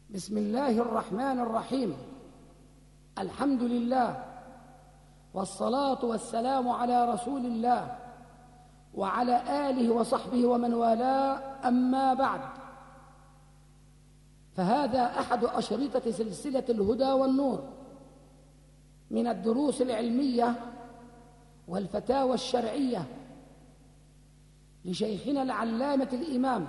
بسم الله الرحمن الرحيم. الحمد لله والصلاة والسلام على رسول الله وعلى آله وصحبه ومن والاه، أما بعد، فهذا أحد أشرطة سلسلة الهدى والنور من الدروس العلمية والفتاوى الشرعية لشيخنا العلامة الإمام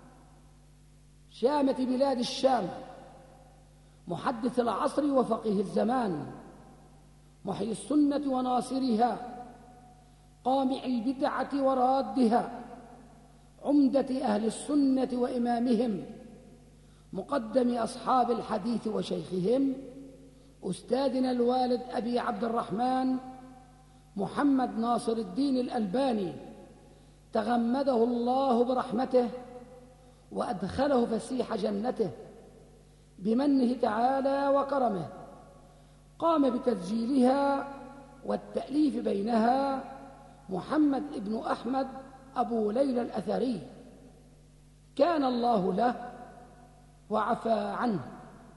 شامة بلاد الشام، محدث العصر وفقيه الزمان، محيي السنة وناصرها، قامع البدعة ورادها، عمدة أهل السنة وإمامهم، مقدم أصحاب الحديث وشيخهم، أستاذنا الوالد أبي عبد الرحمن محمد ناصر الدين الألباني، تغمده الله برحمته وأدخله فسيح جنته بمنه تعالى وكرمه. قام بتسجيلها والتأليف بينها محمد ابن أحمد أبو ليلى الأثري، كان الله له وعفى عنه.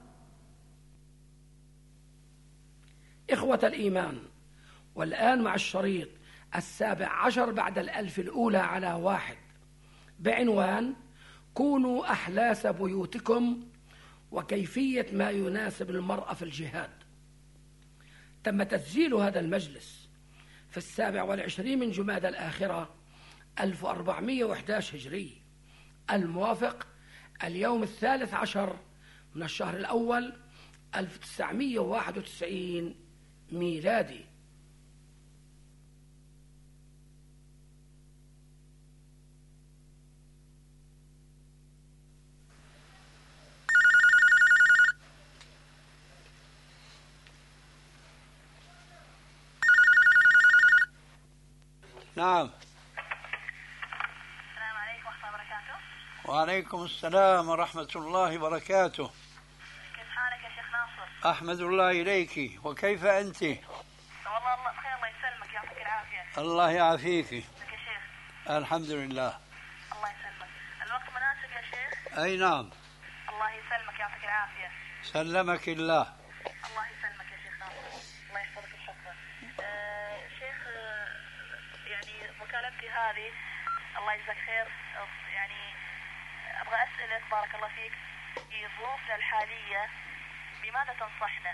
إخوة الإيمان، والآن مع الشريط 17 بعد 1000 الأولى على 1 بعنوان كونوا أحلاس بيوتكم وكيفية ما يناسب المرأة في الجهاد. تم تسجيل هذا المجلس في 27 من جمادى الآخرة 1411 هجري، الموافق اليوم 13 من الشهر الأول 1991 ميلادي. نعم. السلام عليكم ورحمة الله وبركاته. وعليكم السلام ورحمة الله وبركاته. كيف حالك يا شيخ ناصر؟ أحمد الله إليك، وكيف أنت؟ والله الله بخير، الله يسلمك، يعطيك العافية. الله يعافيك. كيف يا شيخ؟ الحمد لله. الله يسلمك. الوقت مناسب يا شيخ؟ أي نعم. الله يسلمك، يعطيك العافية. سلمك الله. الله يسلمك يا شيخ ناصر، الله يحفظك ويحفظك. شيخ، يعني مكالمتي هذه الله يجزاك خير، يعني أبغى أسألك بارك الله فيك في ظروفنا الحالية بماذا تنصحنا؟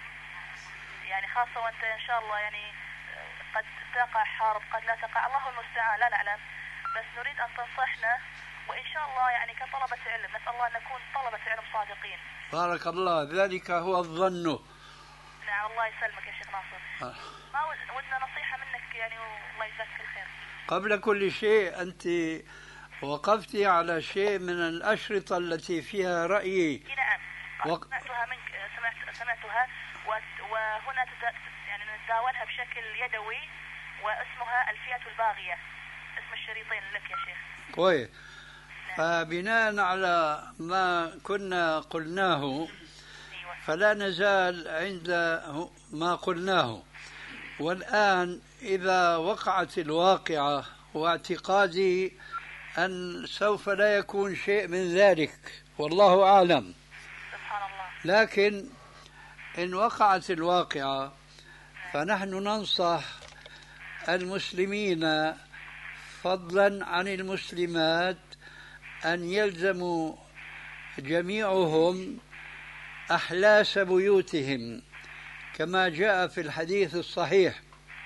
يعني خاصة وأنت إن شاء الله يعني قد تقع حرب قد لا تقع، الله المستعان، لا نعلم، بس نريد أن تنصحنا، وإن شاء الله يعني كطلبة علم نسأل الله أن نكون طلبة علم صادقين. بارك الله، ذلك هو الظن. نعم، الله يسلمك يا شيخ ناصر. ما ودنا نصيحة منك يعني، والله يجزاك كل خير. قبل كل شيء، أنت وقفت على شيء من الأشرطة التي فيها رأيي. نعم، سمعتها منك، سمعتها، وهنا يعني نتداولها بشكل يدوي، واسمها الفئة الباغية، اسم الشريطين لك يا شيخ. كويس. فبناء على ما كنا قلناه فلا نزال عند ما قلناه، والآن إذا وقعت الواقعة، واعتقادي أن سوف لا يكون شيء من ذلك والله أعلم، سبحان الله، لكن إن وقعت الواقعة فنحن ننصح المسلمين فضلا عن المسلمات أن يلزموا جميعهم أحلاس بيوتهم كما جاء في الحديث الصحيح: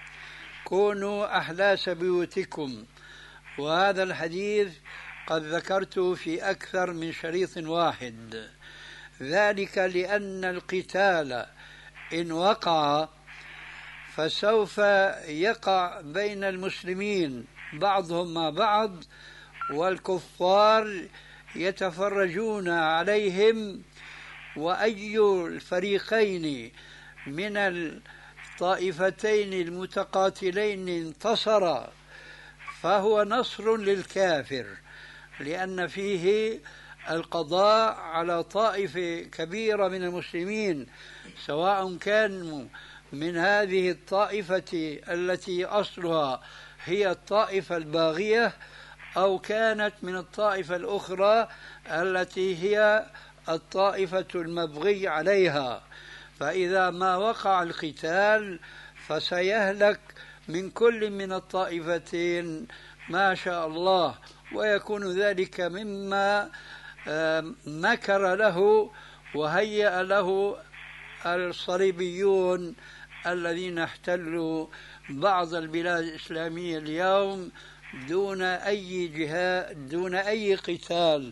كونوا أحلاس بيوتكم. وهذا الحديث قد ذكرته في أكثر من شريط واحد، ذلك لأن القتال إن وقع فسوف يقع بين المسلمين بعضهم مع بعض، والكفار يتفرجون عليهم، وأي الفريقين من الطائفتين المتقاتلين انتصر فهو نصر للكافر، لأن فيه القضاء على طائفة كبيرة من المسلمين، سواء كانوا من هذه الطائفة التي أصلها هي الطائفة الباغية، أو كانت من الطائفة الأخرى التي هي الطائفة المبغي عليها، فإذا ما وقع القتال فسيهلك من كل من الطائفتين ما شاء الله، ويكون ذلك مما مكر له وهيأ له الصليبيون الذين احتلوا بعض البلاد الإسلامية اليوم دون أي جهاد، دون أي قتال.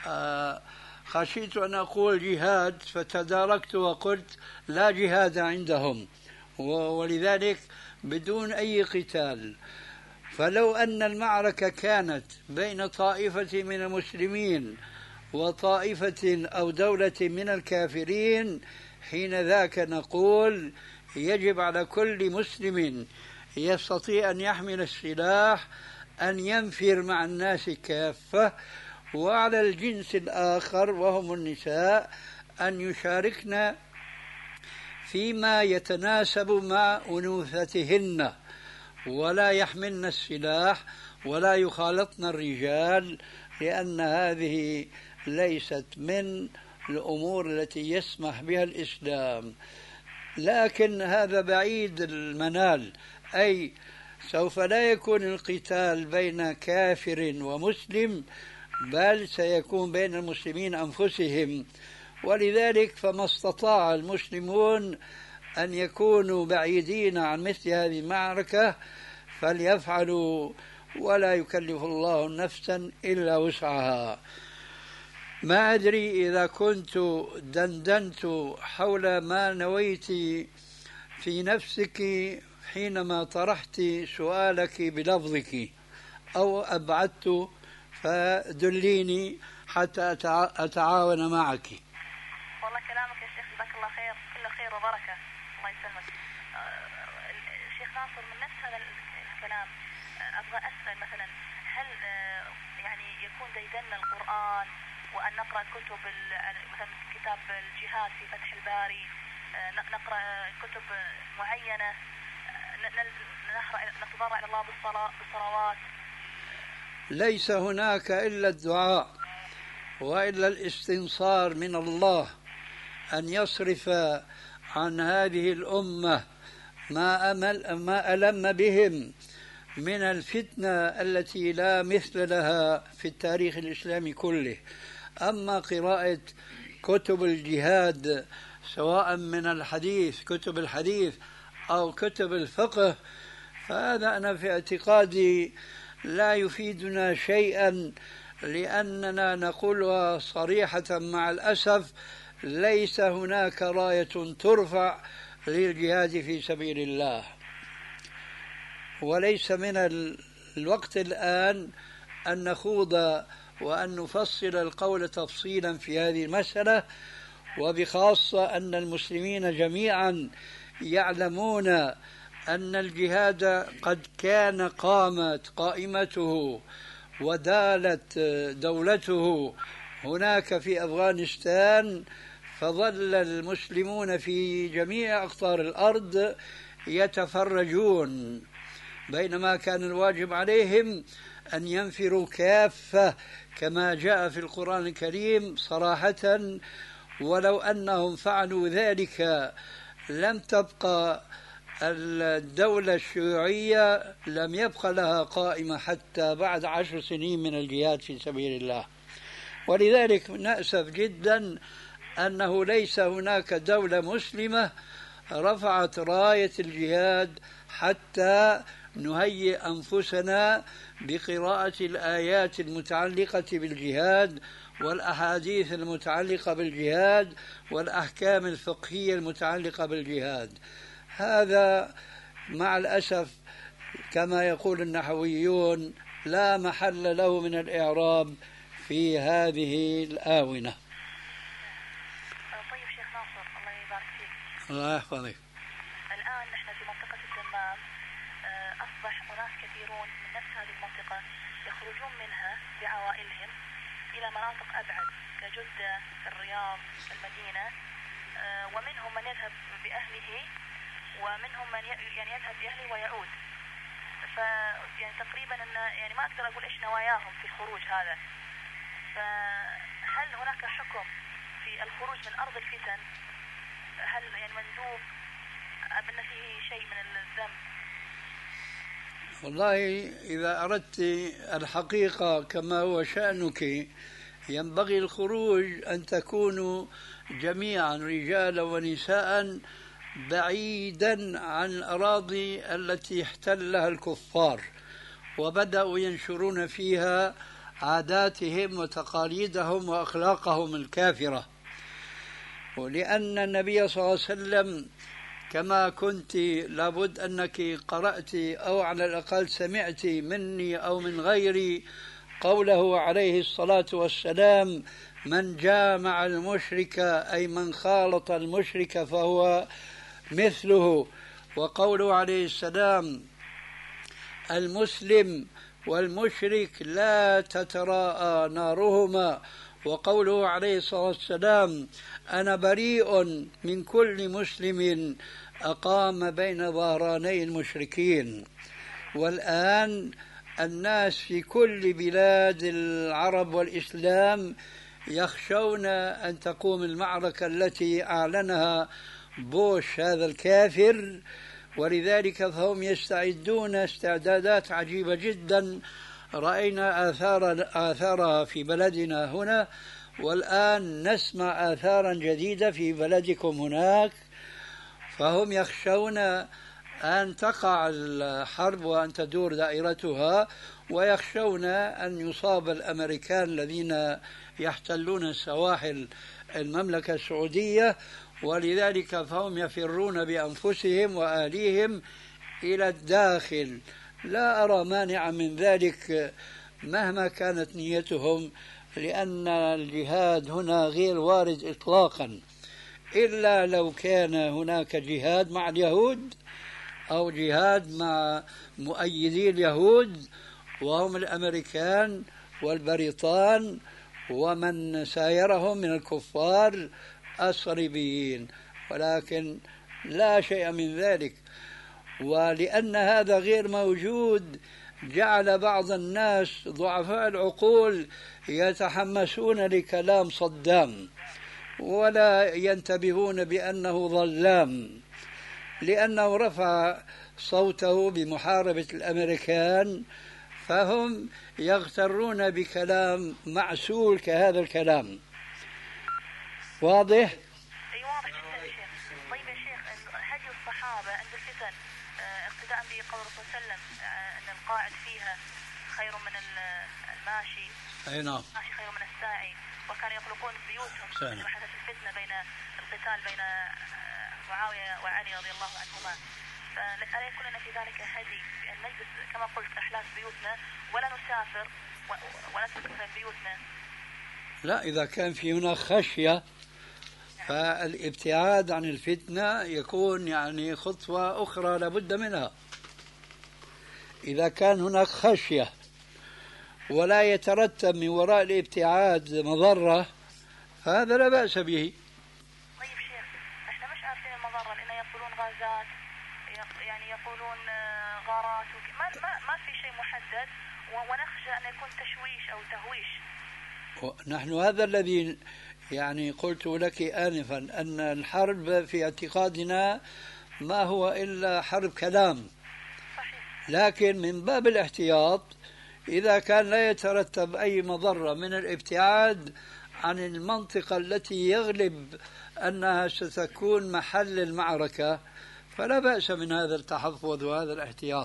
خشيت أن أقول جهاد فتداركت وقلت لا جهاد عندهم، ولذلك بدون أي قتال. فلو أن المعركة كانت بين طائفة من المسلمين وطائفة أو دولة من الكافرين، حين ذاك نقول يجب على كل مسلم يستطيع أن يحمل السلاح أن ينفر مع الناس كافة، وعلى الجنس الآخر وهم النساء أن يشاركن فيما يتناسب مع أنوثتهن، ولا يحملن السلاح ولا يخالطن الرجال، لأن هذه ليست من الأمور التي يسمح بها الإسلام. لكن هذا بعيد المنال، أي سوف لا يكون القتال بين كافر ومسلم، بل سيكون بين المسلمين أنفسهم. ولذلك فما استطاع المسلمون أن يكونوا بعيدين عن مثل هذه المعركة فليفعلوا، ولا يكلف الله نفسا إلا وسعها. ما أدري إذا كنت دندنت حول ما نويت في نفسك حينما طرحت سؤالك بلفظك أو أبعدت، فدليني حتى أتعاون معك. والله كلامك يا شيخ جزاك الله خير، كله خير وبركة، الله يسلمك. الشيخ ناصر من نفس هذا الكلام أبغى أسأل مثلا، هل يعني يكون ديدن القرآن وأن نقرأ كتب مثلا كتاب الجهاد في فتح الباري، نقرأ كتب معينة، نتضرع إلى الله بالصلوات؟ ليس هناك إلا الدعاء وإلا الاستنصار من الله أن يصرف عن هذه الأمة ما ألم بهم من الفتنة التي لا مثل لها في التاريخ الإسلامي كله. أما قراءة كتب الجهاد سواء من الحديث، كتب الحديث أو كتب الفقه، فهذا أنا في اعتقادي لا يفيدنا شيئا، لأننا نقولها صريحة مع الأسف: ليس هناك راية ترفع للجهاد في سبيل الله. وليس من الوقت الآن أن نخوض وأن نفصل القول تفصيلا في هذه المسألة، وبخاصة أن المسلمين جميعا يعلمون أن الجهاد قد كان قامت قائمته ودالت دولته هناك في أفغانستان، فظل المسلمون في جميع أقطار الأرض يتفرجون، بينما كان الواجب عليهم أن ينفروا كافة كما جاء في القرآن الكريم صراحة. ولو أنهم فعلوا ذلك لم تبقى الدولة الشيوعية، لم يبقى لها قائمة حتى بعد 10 سنين من الجهاد في سبيل الله. ولذلك نأسف جدا أنه ليس هناك دولة مسلمة رفعت راية الجهاد حتى نهيئ أنفسنا بقراءة الآيات المتعلقة بالجهاد والأحاديث المتعلقة بالجهاد والأحكام الفقهية المتعلقة بالجهاد. هذا مع الأسف كما يقول النحويون لا محل له من الإعراب في هذه الآونة. طيب شيخ ناصر، الله يبارك فيك. الله يحفظك. الآن نحن في منطقة الدمام، أصبح أناس كثيرون من نفس هذه المنطقة يخرجون منها بعوائلهم إلى مناطق أبعد كجدة، الرياض، المدينة، ومنهم من يذهب بأهله ومنهم من يعني يذهب بأهله ويعود. يعني تقريبا أن يعني ما أقدر أقول إيش نواياهم في الخروج هذا. فهل هناك حكم في عرض الفتن هل يعني مندوب أم أن فيه شيء من الذنب؟ والله إذا أردت الحقيقة كما هو شأنك ينبغي الخروج أن تكونوا جميعا رجالا ونساء بعيدا عن الأراضي التي احتلها الكفار وبدأوا ينشرون فيها عاداتهم وتقاليدهم وأخلاقهم الكافرة. ولأن النبي صلى الله عليه وسلم كما كنت لابد أنك قرأت أو على الأقل سمعت مني أو من غيري قوله عليه الصلاة والسلام: من جامع المشرك أي من خالط المشرك فهو مثله. وقوله عليه السلام: المسلم والمشرك لا تتراءى نارهما. وقوله عليه الصلاة والسلام: أنا بريء من كل مسلم أقام بين ظهراني المشركين. والآن الناس في كل بلاد العرب والإسلام يخشون أن تقوم المعركة التي أعلنها بوش هذا الكافر، ولذلك فهم يستعدون استعدادات عجيبة جدا رأينا آثارها في بلدنا هنا، والآن نسمع آثارا جديدة في بلدكم هناك. فهم يخشون أن تقع الحرب وأن تدور دائرتها، ويخشون أن يصاب الأمريكان الذين يحتلون سواحل المملكة السعودية، ولذلك فهم يفرون بأنفسهم وأهليهم إلى الداخل. لا أرى مانعا من ذلك مهما كانت نيتهم، لأن الجهاد هنا غير وارد إطلاقا، إلا لو كان هناك جهاد مع اليهود أو جهاد مع مؤيدي اليهود وهم الأمريكان والبريطان ومن سايرهم من الكفار الصليبيين، ولكن لا شيء من ذلك. ولأن هذا غير موجود جعل بعض الناس ضعفاء العقول يتحمسون لكلام صدام ولا ينتبهون بأنه ظلام، لأنه رفع صوته بمحاربة الأمريكان، فهم يغترون بكلام معسول كهذا الكلام. واضح؟ أي واضح جدا يا شيخ. طيب يا شيخ، هدي الصحابة عند الفتن اقتداء بقول الرسول صلى الله عليه وسلم أن القاعد فيها خير من الماشي. أي نعم. الماشي خير من الساعي، وكانوا يخلقون بيوتهم لما حدث الفتنة بين القتال بين معاوية وعلي رضي الله عنهما. فألا يكون لنا في ذلك هدي بأن نجلس كما قلت أحلاس بيوتنا ولا نسافر ونترك بيوتنا؟ لا، إذا كان في هناك خشية فالابتعاد عن الفتنة يكون يعني خطوة أخرى لابد منها. إذا كان هناك خشية ولا يترتب من وراء الابتعاد مضرة فهذا لا بأس به. طيب شيخ، احنا مش عارفين المضرة، لأنه يقولون غازات، يعني يقولون غارات، ما في شيء محدد، ونخشى أن يكون تشويش أو تهويش. نحن هذا الذي يعني قلت لك آنفا، أن الحرب في اعتقادنا ما هو إلا حرب كلام. صحيح. لكن من باب الاحتياط إذا كان لا يترتب أي مضرة من الابتعاد عن المنطقة التي يغلب أنها ستكون محل المعركة فلا بأس من هذا التحفظ وهذا الاحتياط.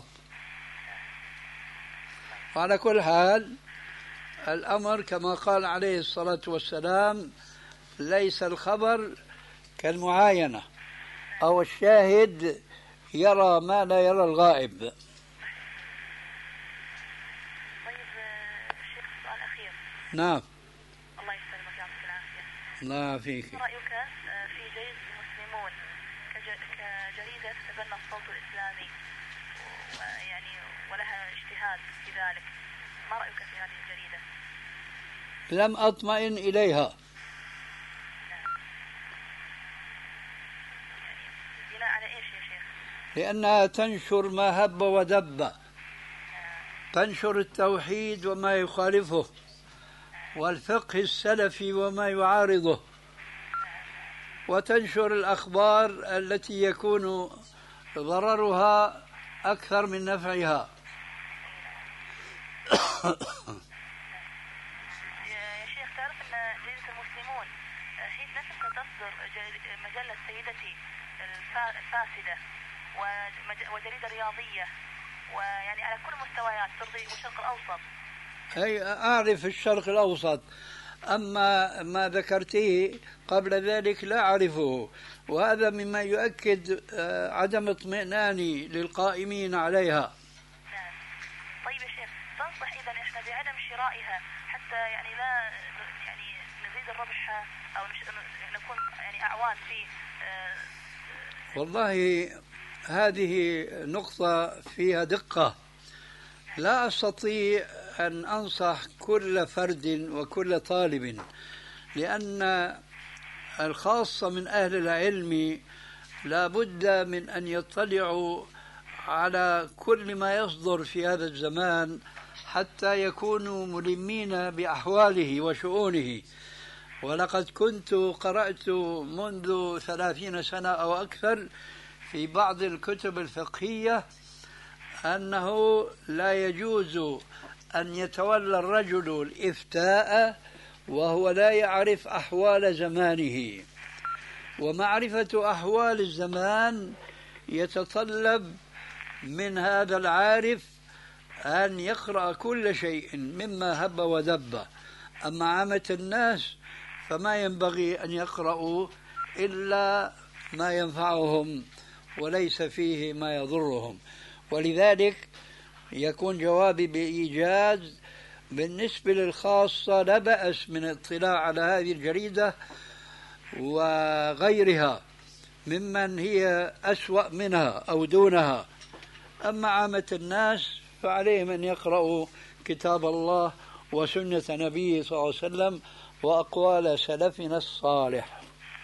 وعلى كل حال الأمر كما قال عليه الصلاة والسلام: ليس الخبر كالمعاينة، أو الشاهد يرى ما لا يرى الغائب. طيب شيخ، سؤال أخير. نعم. الله يسلمك ويعطيك العافية. الله يعافيك. رأيك في جيد المسلمون كجريدة تتبنى الصوت الإسلامي يعني ولها اجتهاد في ذلك، ما رأيك في هذه الجريدة؟ لم أطمئن إليها. يعني بناء على إيش يا شيخ؟ لأنها تنشر ما هب ودب، تنشر التوحيد وما يخالفه، والفقه السلفي وما يعارضه، وتنشر الأخبار التي يكون ضررها أكثر من نفعها. يا شيخ، تعرف أن جريدة المسلمون هي نفسها تصدر مجلة سيدتي الفاسدة وجريدة رياضية، ويعني على كل المستويات ترضي الشرق الأوسط. أي أعرف الشرق الأوسط، أما ما ذكرته قبل ذلك لا أعرفه، وهذا مما يؤكد عدم اطمئناني للقائمين عليها. نعم. طيب يا شيخ، تنصح إذا إحنا بعدم شرائها حتى يعني لا يعني نزيد الربح أو نكون يعني أعوان في والله هذه نقطة فيها دقة. لا أستطيع أن أنصح كل فرد وكل طالب، لأن الخاصة من أهل العلم لا بد من أن يطلعوا على كل ما يصدر في هذا الزمان حتى يكونوا ملمين بأحواله وشؤونه. ولقد كنت قرأت منذ 30 سنة أو أكثر في بعض الكتب الفقهية أنه لا يجوز أن يتولى الرجل الإفتاء وهو لا يعرف أحوال زمانه، ومعرفة أحوال الزمان يتطلب من هذا العارف أن يقرأ كل شيء مما هب ودب. أما عامة الناس فما ينبغي أن يقرأوا إلا ما ينفعهم وليس فيه ما يضرهم. ولذلك يكون جوابي بإيجاز. بالنسبة للخاصة لا بأس من الاطلاع على هذه الجريدة وغيرها ممن هي أسوأ منها أو دونها. أما عامة الناس فعليهم أن يقرأوا كتاب الله وسنة نبيه صلى الله عليه وسلم وأقوال سلفنا الصالح.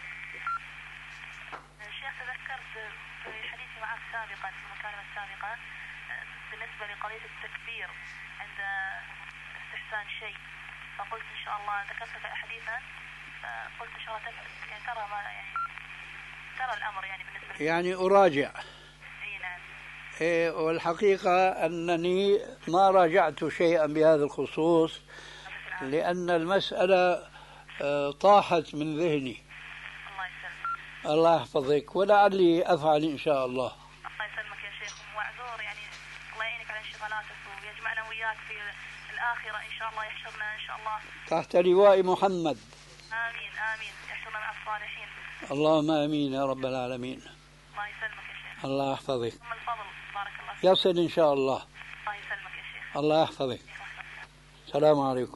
شيخ، تذكرت في حديثي معك سابقا في المكالمة السابقة بالنسبة لقضية التكبير عند استحسان شيء، فقلت إن شاء الله ذكرت حديثا فقلت إن شاء الله يعني ترى ما يعني ترى الأمر يعني بالنسبة يعني أراجع. أي نعم. والحقيقة أنني ما راجعت شيئا بهذا الخصوص لأن المسألة طاحت من ذهني. الله يسلمك. الله يحفظك، ولعلي أفعل إن شاء الله. الله يسلمك يا شيخ، ومعذور يعني الله يعينك على انشغالاتك ويجمعنا وياك في الآخرة إن شاء الله، يحشرنا إن شاء الله تحت لواء محمد. آمين آمين، يحشرنا مع الصالحين. اللهم آمين يا رب العالمين. الله يسلمك يا شيخ. الله يحفظك. ثم الفضل بارك الله فيك. يصل إن شاء الله. الله يسلمك يا شيخ. الله يحفظك. السلام عليكم.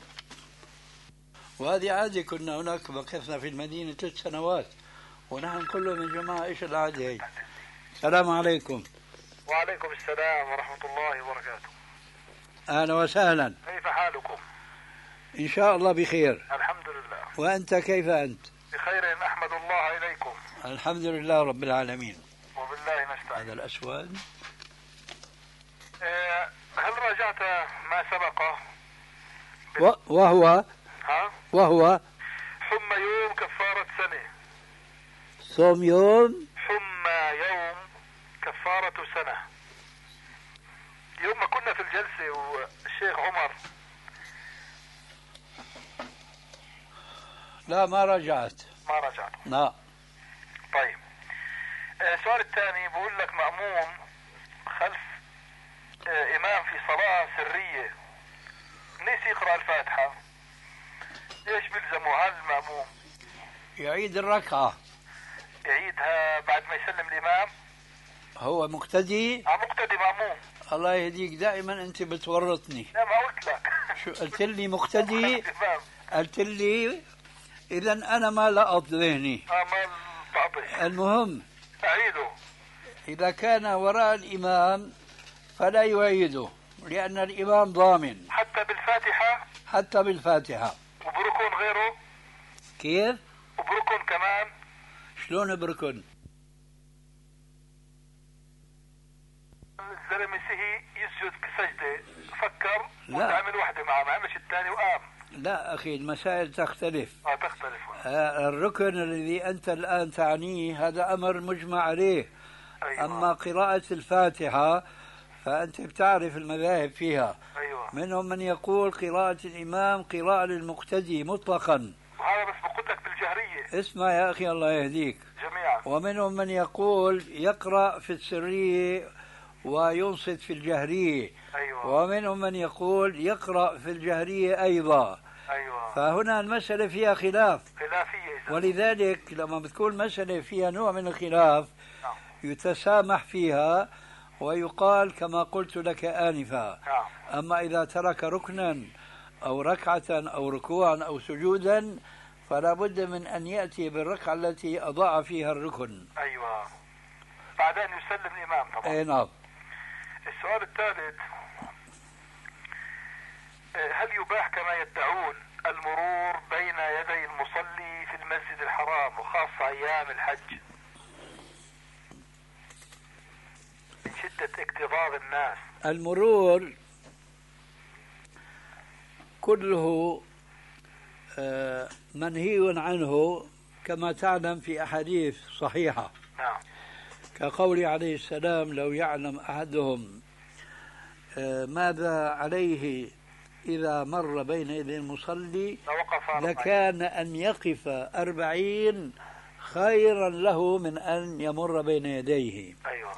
وهذه عادة، كنا هناك مكثنا في المدينة 3 سنوات ونحن كلهم من جماعة. إيش العادة هي؟ السلام عليكم. وعليكم السلام ورحمة الله وبركاته. أهلا وسهلا. كيف حالكم؟ إن شاء الله بخير. الحمد لله. وأنت كيف أنت؟ بخير، أحمد الله إليكم. الحمد لله رب العالمين. وبالله نستعين. هذا الأسود. هل راجعت ما سبق؟ وهو حمى يوم كفارة سنة. صوم يوم حمى يوم كفارة سنة. يوم ما كنا في الجلسة والشيخ عمر. لا ما رجعت. ما رجعت. لا. طيب. السؤال الثاني بقول لك مأموم خلف إمام في صلاة سرية نسي يقرأ الفاتحة، ايش بيلزمه؟ هل المأموم يعيد الركعة؟ يعيدها بعد ما يسلم الإمام؟ هو مقتدي؟ مقتدي مأموم. الله يهديك، دائما أنت بتورطني. لا ما قلت لك. شو قلت لي؟ مقتدي. قلت لي إذا أنا ما لقط ذهني. ما تعطيش. المهم أعيده. إذا كان وراء الإمام فلا يعيده لأن الإمام ضامن. حتى بالفاتحة؟ حتى بالفاتحة. وبركن غيره؟ كيف؟ وبركن كمان؟ شلون بركن؟ الزلمة سهي يسجد سجدة، فكر لا. وتعمل واحدة معه، ما عملش الثاني وقام. لا أخي، المسائل تختلف. تختلف. الركن الذي أنت الآن تعنيه هذا أمر مجمع عليه. أيوة. أما قراءة الفاتحة فأنت بتعرف المذاهب فيها. أيوة. منهم من يقول قراءة الإمام قراءة للمقتدي مطلقا، وهذا بس بقول لك بالجهرية. اسمع يا أخي الله يهديك. جميعا. ومنهم من يقول يقرأ في السرية وينصت في الجهرية. أيوة. ومنهم من يقول يقرأ في الجهرية أيضا. أيوة. فهنا المسألة فيها خلافية. ولذلك لما بتكون مسألة فيها نوع من الخلاف يتسامح فيها ويقال كما قلت لك آنفا. أما إذا ترك ركنا أو ركعة أو ركوعا أو سجودا فلا بد من أن يأتي بالركعة التي أضاع فيها الركن. أيوة. بعدين يسلم الإمام طبعا. أي نعم. السؤال الثالث: هل يباح كما يدعون المرور بين يدي المصلي في المسجد الحرام وخاصة أيام الحج من شدة اكتظاظ الناس؟ المرور كله منهي عنه كما تعلم في أحاديث صحيحة. نعم. كقول عليه السلام: لو يعلم أحدهم ماذا عليه إذا مر بين يدي المصلي لكان أن يقف 40 خيرا له من أن يمر بين يديه. أيوة.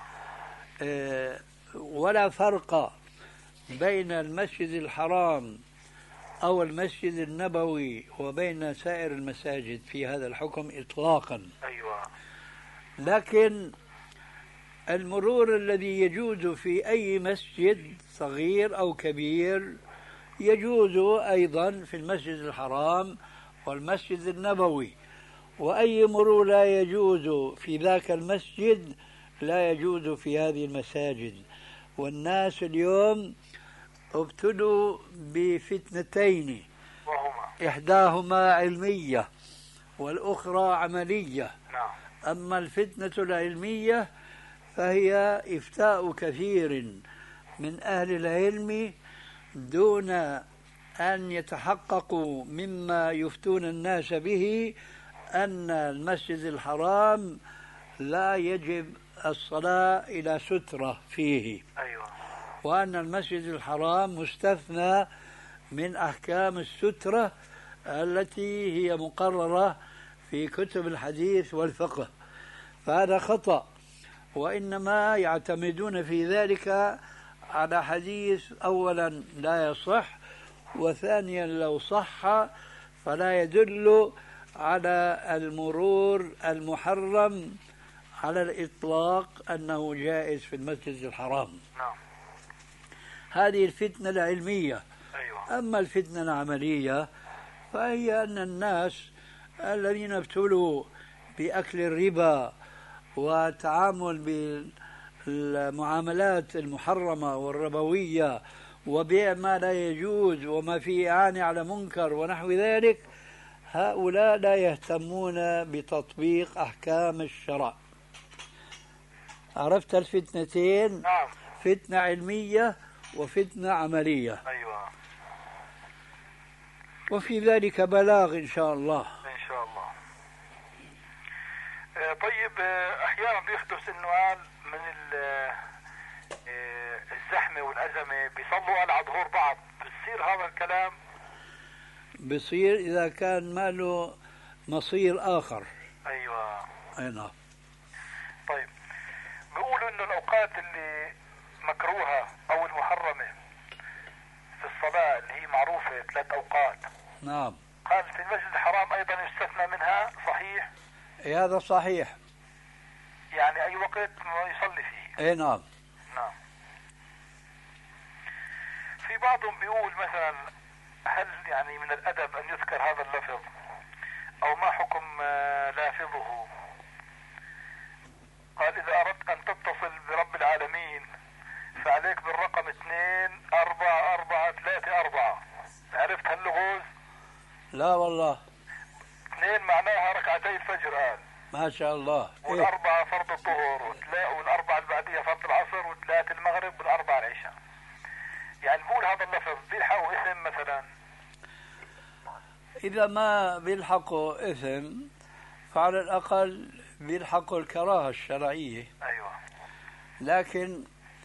ولا فرق بين المسجد الحرام أو المسجد النبوي وبين سائر المساجد في هذا الحكم إطلاقا. أيوة. لكن المرور الذي يجوز في أي مسجد صغير أو كبير يجوز أيضا في المسجد الحرام والمسجد النبوي، وأي مرور لا يجوز في ذاك المسجد لا يجوز في هذه المساجد. والناس اليوم ابتلوا بفتنتين، إحداهما علمية والأخرى عملية. أما الفتنة العلمية فهي إفتاء كثير من أهل العلم دون أن يتحققوا مما يفتون الناس به أن المسجد الحرام لا يجب الصلاة إلى سترة فيه. أيوة. وأن المسجد الحرام مستثنى من أحكام السترة التي هي مقررة في كتب الحديث والفقه. فهذا خطأ، وإنما يعتمدون في ذلك على حديث أولا لا يصح، وثانيا لو صح فلا يدل على المرور المحرم على الإطلاق أنه جائز في المسجد الحرام. هذه الفتنة العلمية. أيوة. أما الفتنة العملية فهي أن الناس الذين ابتلوا بأكل الربا والتعامل بالمعاملات المحرمة والربوية وبيع ما لا يجوز وما فيه إعانة على منكر ونحو ذلك، هؤلاء لا يهتمون بتطبيق أحكام الشرع. عرفت الفتنتين؟ نعم. فتنة علمية وفتنة عملية. أيوة. وفي ذلك بلاغ إن شاء الله. إن شاء الله. طيب، أحيانا بيحدث النوال من الزحمة والأزمة بيصلوا على ظهور بعض، بصير هذا الكلام؟ بصير إذا كان ما له مصير آخر. أيوة. أي نعم. طيب، بيقولوا إنه الأوقات اللي مكروهة أو المحرمة في الصلاة اللي هي معروفة 3 أوقات. نعم. قال في المسجد الحرام أيضا يستثنى منها، صحيح؟ هذا صحيح. يعني أي وقت ما يصلي فيه. أي نعم. نعم. في بعضهم بيقول مثلا هل يعني من الأدب أن يذكر هذا اللفظ أو ما حكم لافظه؟ قال إذا أردت أن تتصل برب العالمين فعليك بالرقم 2-4-4-3-4. عرفت هاللغوز؟ لا والله. 2 معناها ركعتي الفجر قال. ما شاء الله. وال4 فرض الظهر، وال4 اللي بعديها فرض العصر، و3 المغرب، وال4 العشاء. يعني بقول هذا اللفظ بيلحقوا اسم مثلا؟ إذا ما بيلحقوا إثم فعلى الأقل بيلحقوا الكراهة الشرعية. أيوة. لكن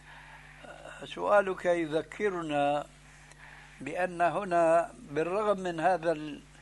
سؤالك يذكرنا بأن هنا بالرغم من هذا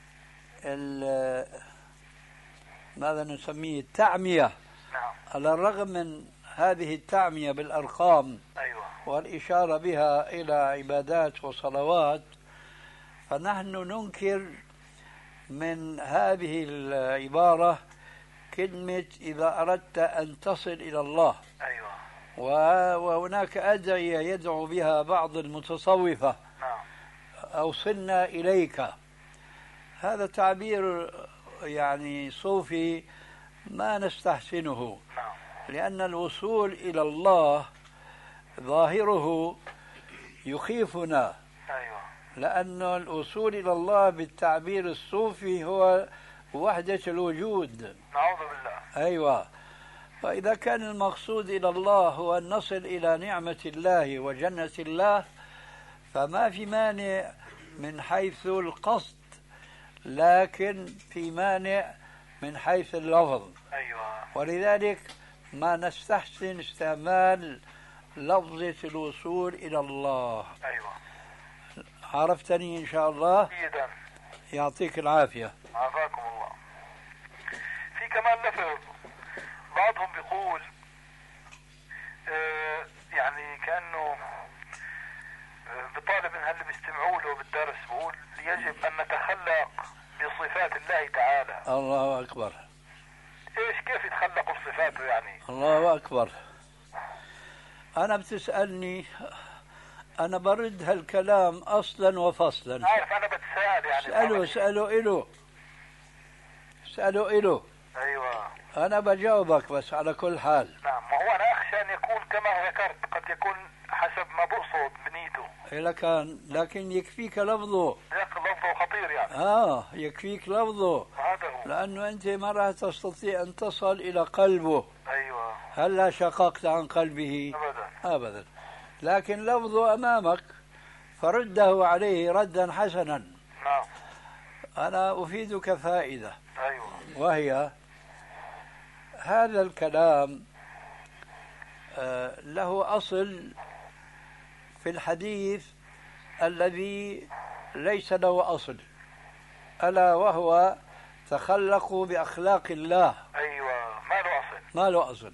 ماذا نسميه التعمية، نعم. على الرغم من هذه التعمية بالأرقام أيوة. والإشارة بها إلى عبادات وصلوات، فنحن ننكر من هذه العبارة كلمة إذا أردت أن تصل إلى الله. أيوة. وهناك أدعية يدعو بها بعض المتصوفة. نعم. أوصلنا إليك. هذا تعبير يعني صوفي ما نستحسنه. نعم. لأن الوصول إلى الله ظاهره يخيفنا. أيوة. لأن الوصول إلى الله بالتعبير الصوفي هو وحدة الوجود. نعوذ بالله. أيوة. فإذا كان المقصود إلى الله هو أن نصل إلى نعمة الله وجنة الله فما في مانع من حيث القصد، لكن في مانع من حيث اللفظ. أيوة. ولذلك ما نستحسن استعمال لفظة الوصول إلى الله. أيوة. عرفتني إن شاء الله؟ جيدا. يعطيك العافية. عافاكم الله. في كمان لفظ بعضهم بيقول يعني كأنه بطالب من اللي بيستمعوا له بالدرس، بقول يجب أن نتخلق بصفات الله تعالى. الله أكبر. إيش كيف يتخلقوا بصفاته يعني؟ الله أكبر. أنا بتسألني أنا برد هالكلام أصلا وفصلا. عارف أنا بتسأل يعني. اسأله إله. أيوة. أنا بجاوبك بس على كل حال. نعم. ما هو أنا أخشى أن يكون كما ذكرت قد يكون حسب ما بقصد بنيته. لكن يكفيك لفظه. لفظه خطير يعني. يكفيك لفظه. هذا هو. لأنه أنت ما راح تستطيع أن تصل إلى قلبه. أيوة. هلا شققت عن قلبه؟ أبدا. لكن لفظه أمامك فرده عليه ردا حسنا. نعم. أنا أفيدك فائدة. أيوة. وهي هذا الكلام له أصل في الحديث الذي ليس له أصل، ألا وهو تخلقوا بأخلاق الله. أيوة. ما له أصل. ما له أصل.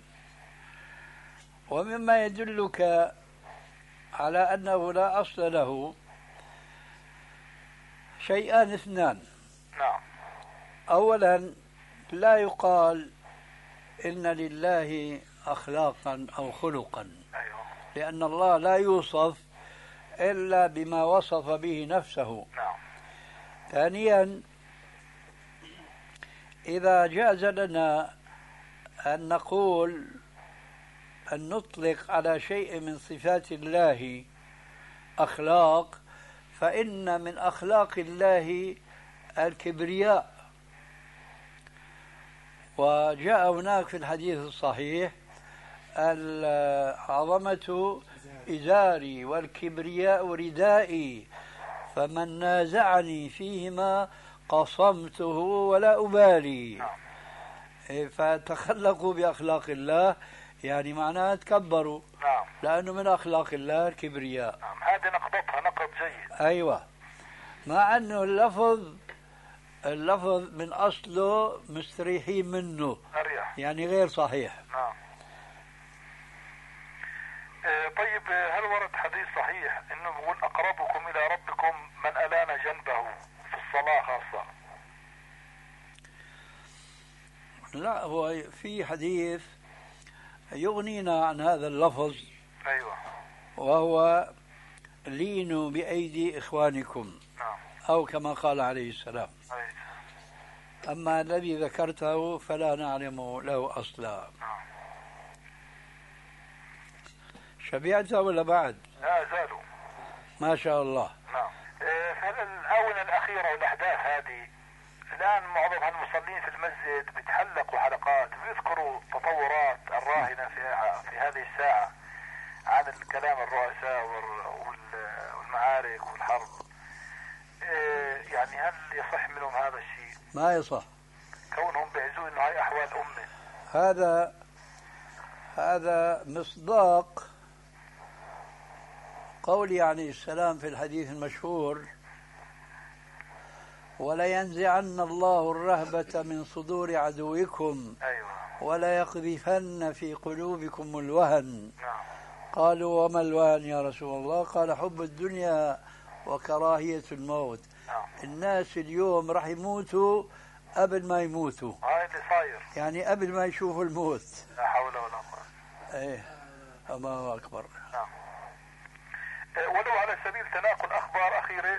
ومما يدلك على أنه لا أصل له شيئان اثنان. نعم. أولا لا يقال إن لله أخلاقا أو خلقا. أيوة. لأن الله لا يوصف إلا بما وصف به نفسه. نعم. ثانيا إذا جاز لنا أن نقول أن نطلق على شيء من صفات الله أخلاق، فإن من أخلاق الله الكبرياء. وجاء هناك في الحديث الصحيح العظمة إزاري والكبرياء ردائي فمن نازعني فيهما قصمته ولا أبالي. فتخلقوا بأخلاق الله يعني معناها تكبروا. نعم. لأنه من أخلاق الله الكبرياء. نعم. هذه نقطتها نقد جيد. أيوة. مع أنه اللفظ من أصله مستريحين منه. أريح. يعني غير صحيح. نعم. طيب هل ورد حديث صحيح انه بيقول اقربكم الى ربكم من الان جنبه في الصلاة خاصة؟ لا، هو في حديث يغنينا عن هذا اللفظ. ايوه. وهو لينوا بأيدي إخوانكم. نعم. أو كما قال عليه السلام. أما الذي ذكرته فلا نعلم له أصلا. نعم. شبعت ولا بعد؟ لا زالوا. ما شاء الله. نعم. في الآونة الأخيرة والأحداث هذه الآن معظم المصلين في المسجد بيتحلقوا حلقات بيذكروا تطورات الراهنة في هذه الساعة عن الكلام الرؤساء والمعارك والحرب. يعني هل يصح منهم هذا الشيء؟ ما يصح كونهم بيعزون انه هاي احوال امه. هذا مصداق قول عليه السلام في الحديث المشهور: ولينزعن الله الرهبة من صدور عدوكم ولا يقذفن في قلوبكم الوهن. قالوا: وما الوهن يا رسول الله؟ قال: حب الدنيا وكراهية الموت. الناس اليوم راح يموتوا قبل ما يموتوا، هاي اللي صاير، يعني قبل ما يشوفوا الموت. لا حول ولا قوة. ايه، الله أكبر. ولو على سبيل تناقل أخبار أخيرة،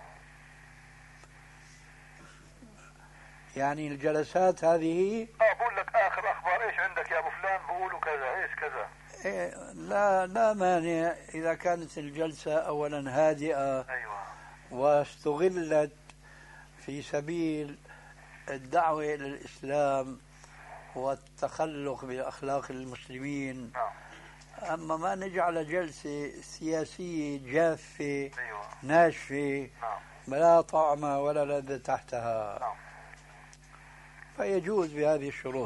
يعني الجلسات هذه بقول لك آخر أخبار، إيش عندك يا أبو فلان؟ بقولوا كذا، إيش كذا. إيه، لا مانع إذا كانت الجلسة أولا هادئة واستغلت في سبيل الدعوة إلى الإسلام والتخلق بأخلاق المسلمين. أما ما نجعل جلسة سياسية جافة ناشفة لا طعم ولا لذة تحتها، فيجوز بهذه الشروط.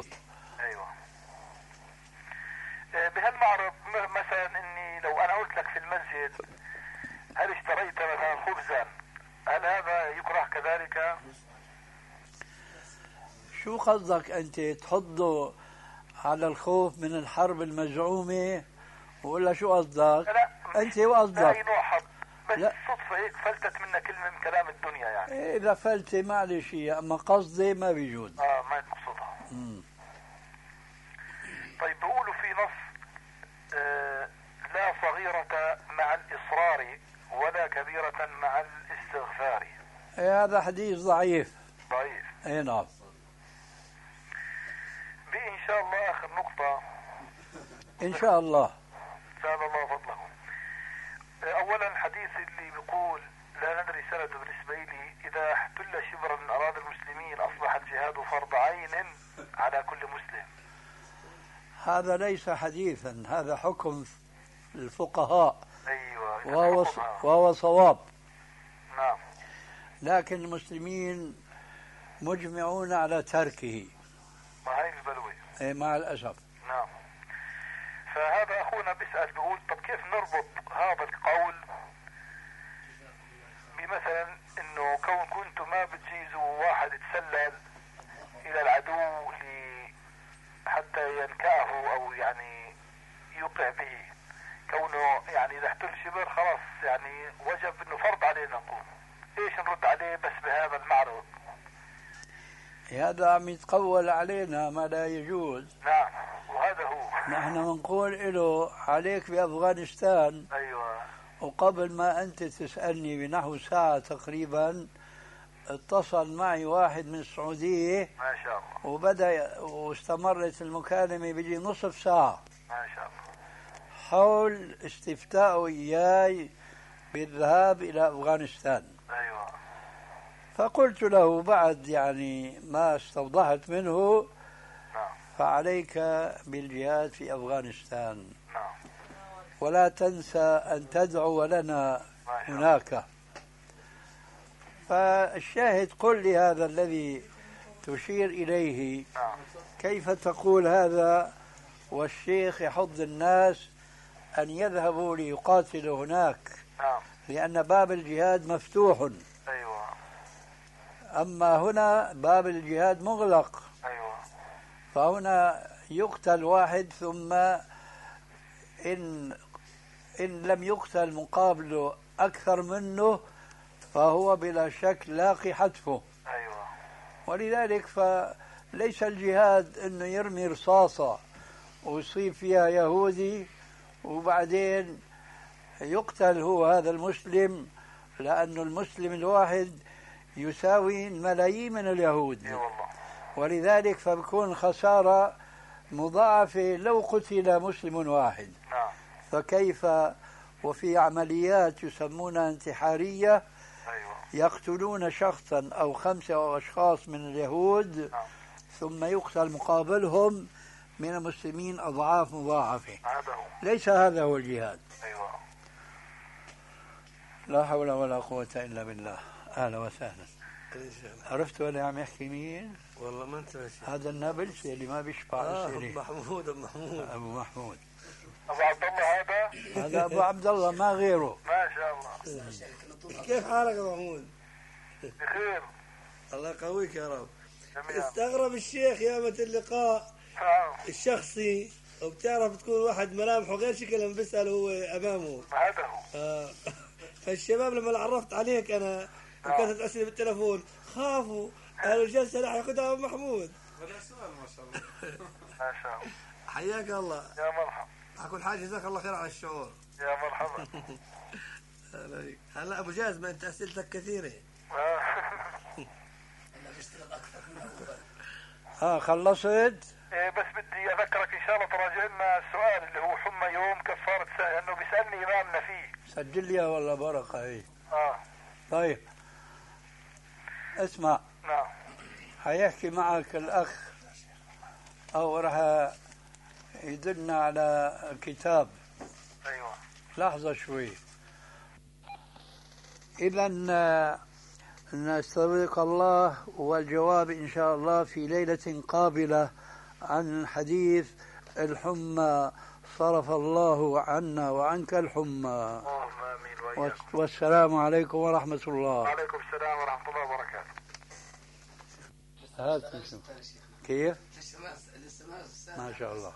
بهالمعرض مثلا، إني لو أنا قلت لك في المسجد هل اشتريت مثلا خبزا، هل هذا يكره كذلك؟ شو قصدك أنت؟ تحضه على الخوف من الحرب المزعومة ولا شو قصدك؟ لا، أنت وقصدك لا نوع حظ، بس صدفة هيك فلتت منا كلمة من كلام الدنيا يعني. إذا فلتة معلش، أما قصدي ما بيجوز. ما تقصدها. طيب، بيقولوا في نص لا صغيرة مع الإصرار ولا كبيرة مع الاستغفار. هذا حديث ضعيف. اي نعم. إن شاء الله آخر نقطة إن شاء الله. زاد الله فضلكم. أولا الحديث اللي بيقول لا ندري سند بالنسبة لي: إذا احتل شبرا من أراضي المسلمين أصبح الجهاد فرض عين على كل مسلم. هذا ليس حديثا، هذا حكم الفقهاء. وهو صواب. نعم. لكن المسلمين مجمعون على تركه. هاي البلوة. مع الأسف. نعم. فهذا أخونا بيسأل بيقول: طب كيف نربط هذا القول بمثلا إنه كون كنتم ما بتجيزوا واحد يتسلل إلى العدو حتى ينكأه أو يعني يوقع به، كونه يعني إذا احتل شبر خلاص يعني وجب إنه فرض علينا نقوم. إيش نرد عليه بس بهذا المعرض؟ هذا عم يتقول علينا ما لا يجوز. نعم، وهذا هو. نحن بنقول له عليك بأفغانستان. وقبل ما أنت تسألني بنحو ساعة تقريبا اتصل معي واحد من السعودية، ما شاء الله، وبدأ واستمرت المكالمة بيجي نصف ساعة ما شاء الله حول استفتاء إياي بالذهاب إلى أفغانستان. فقلت له بعد يعني ما استوضحت منه: فعليك بالجهاد في أفغانستان، ولا تنسى أن تدعو لنا هناك. فالشاهد: قل لي هذا الذي تشير إليه، كيف تقول هذا والشيخ يحض الناس أن يذهبوا ليقاتلوا هناك، لأن باب الجهاد مفتوح. أما هنا باب الجهاد مغلق. فهنا يقتل واحد، ثم إن لم يقتل مقابله أكثر منه فهو بلا شك لاقي حتفه. ولذلك فليس الجهاد أنه يرمي رصاصة ويصيب فيها يهودي وبعدين يقتل هو هذا المسلم، لأن المسلم الواحد يساوي ملايين من اليهود. ولذلك فبكون خسارة مضاعفة لو قتل مسلم واحد. فكيف وفي عمليات يسمونها انتحارية يقتلون شخصا أو 5 أشخاص من اليهود ثم يقتل مقابلهم من المسلمين أضعاف مضاعفة. ليس هذا هو الجهاد. لا حول ولا قوة إلا بالله. أهلا وسهلا. عرفت أنا عم يحكي مين؟ والله ما انتبه. هذا النابلسي اللي ما بيشبع أبو محمود. أبو محمود. أبو عبد الله هذا أبو عبد الله ما غيره. ما شاء الله. كيف حالك يا محمود؟ بخير. الله يقويك يا رب. جميعا. استغرب الشيخ يوم اللقاء الشخصي، وبتعرف تكون واحد ملامحه غير شكل لما بيسأل هو أمامه. هذا هو. فالشباب لما عرفت عليك أنا وكانت أسئلة بالتلفون خافوا قالوا الجلسة راح ياخذها أبو محمود. هذا سؤال ما شاء الله. ما شاء الله. حياك الله. يا مرحبا. على كل حال جزاك الله خير على الشعور. يا مرحبا. هلا أبو جاز ما أنت أسئلتك كثيرة. خلصت؟ إيه بس بدي أذكرك إن شاء الله تراجع لنا السؤال اللي هو حمى يوم كفارة سنة، لأنه بيسألني إمامنا فيه. سجل لي والله بركة هي. طيب اسمع. نعم. حيحكي معك الأخ أو راح يدلنا على كتاب. أيوة. لحظة شوي. إذا نستودعك الله، والجواب إن شاء الله في ليلة قابلة عن حديث الحمى. صرف الله عنا وعنك الحمى. والسلام عليكم ورحمة الله. وعليكم السلام ورحمة الله وبركاته. كيف؟ ما شاء الله.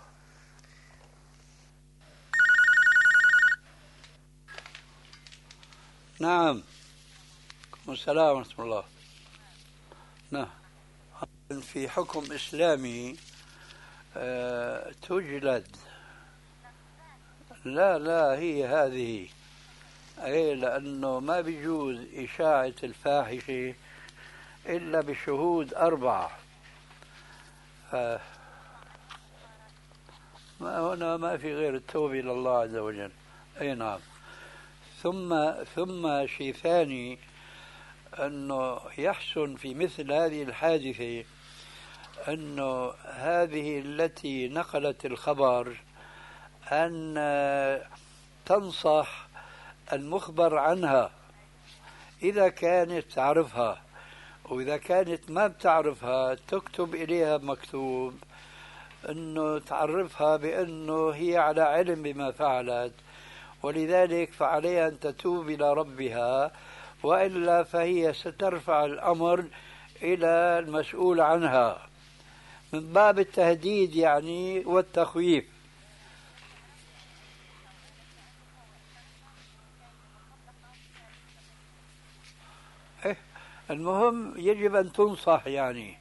نعم. السلام ورحمة الله. نعم. في حكم إسلامي تجلد. لا هي هذه، أي لأنه ما بيجوز إشاعة الفاحشة إلا بشهود 4. هنا ما في غير التوبة إلى الله عز وجل. أي نعم. ثم شيء ثاني، أنه يحسن في مثل هذه الحادثة أنه هذه التي نقلت الخبر أن تنصح المخبر عنها إذا كانت تعرفها، وإذا كانت ما بتعرفها تكتب إليها مكتوب أنه تعرفها بأنه هي على علم بما فعلت، ولذلك فعليها أن تتوب إلى ربها، وإلا فهي سترفع الأمر إلى المسؤول عنها من باب التهديد يعني والتخويف. المهم يجب أن تنصح يعني.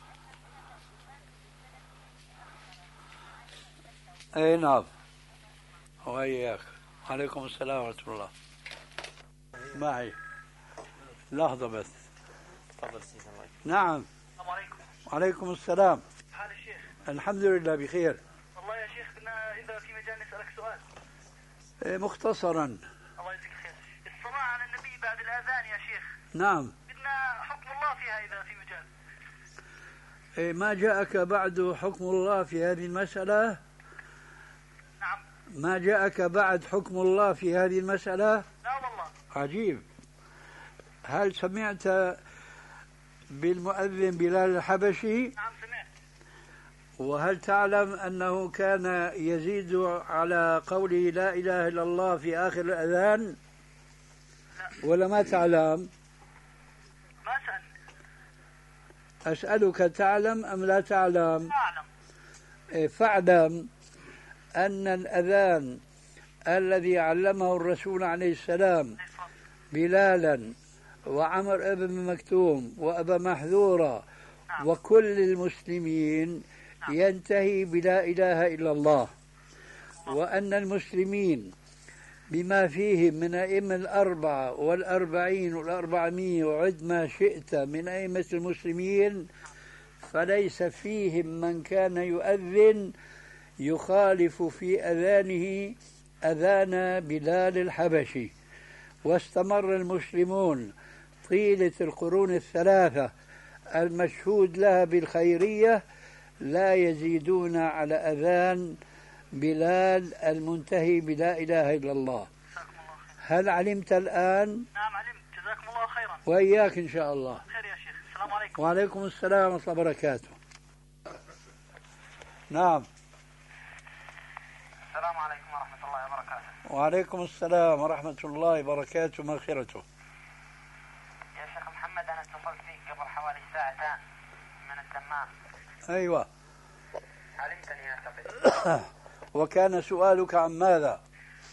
أي نعم. وإياك. عليكم السلام ورحمة الله. معي لحظة بس. تفضل سيدي. نعم. السلام عليكم. وعليكم السلام. حال الشيخ؟ الحمد لله بخير. والله يا شيخ كنا إذا في مجال نسألك سؤال. مختصرا. الله يجزيك خير. الصلاة على النبي بعد الأذان يا شيخ. نعم. بدنا حكم الله فيها إذا في مجال. ما جاءك بعد حكم الله في هذه المسألة؟ نعم. ما جاءك بعد حكم الله في هذه المسألة؟ لا والله. عجيب. هل سمعت بالمؤذن بلال الحبشي؟ نعم سمعت. وهل تعلم أنه كان يزيد على قوله لا إله إلا الله في آخر الأذان؟ لا. ولا ما تعلم؟ ما سأل. أسألك تعلم أم لا تعلم؟ لا أعلم. فاعلم أن الأذان الذي علمه الرسول عليه السلام بلالا وعمر ابن مكتوم وأبا محذورة وكل المسلمين ينتهي بلا إله إلا الله، وأن المسلمين بما فيهم من أئمة 4 والأربعين والأربعمية وعد ما شئت من أئمة المسلمين فليس فيهم من كان يؤذن يخالف في أذانه أذان بلال الحبشي. واستمر المسلمون طيلة القرون الثلاثة المشهود لها بالخيرية لا يزيدون على أذان بلال المنتهي بلا إله إلا الله. هل علمت الآن؟ نعم علمت. جزاكم الله خيرا. وإياك إن شاء الله. خير يا شيخ. السلام عليكم. وعليكم السلام ورحمة الله وبركاته. نعم. السلام عليكم ورحمة الله وبركاته. وعليكم السلام ورحمة الله وبركاته. مغفرته. يا شيخ محمد، أنا اتصلت فيك قبل حوالي ساعتين من الدمام. أيوة. علمتني أعتقد. وكان سؤالك عن ماذا؟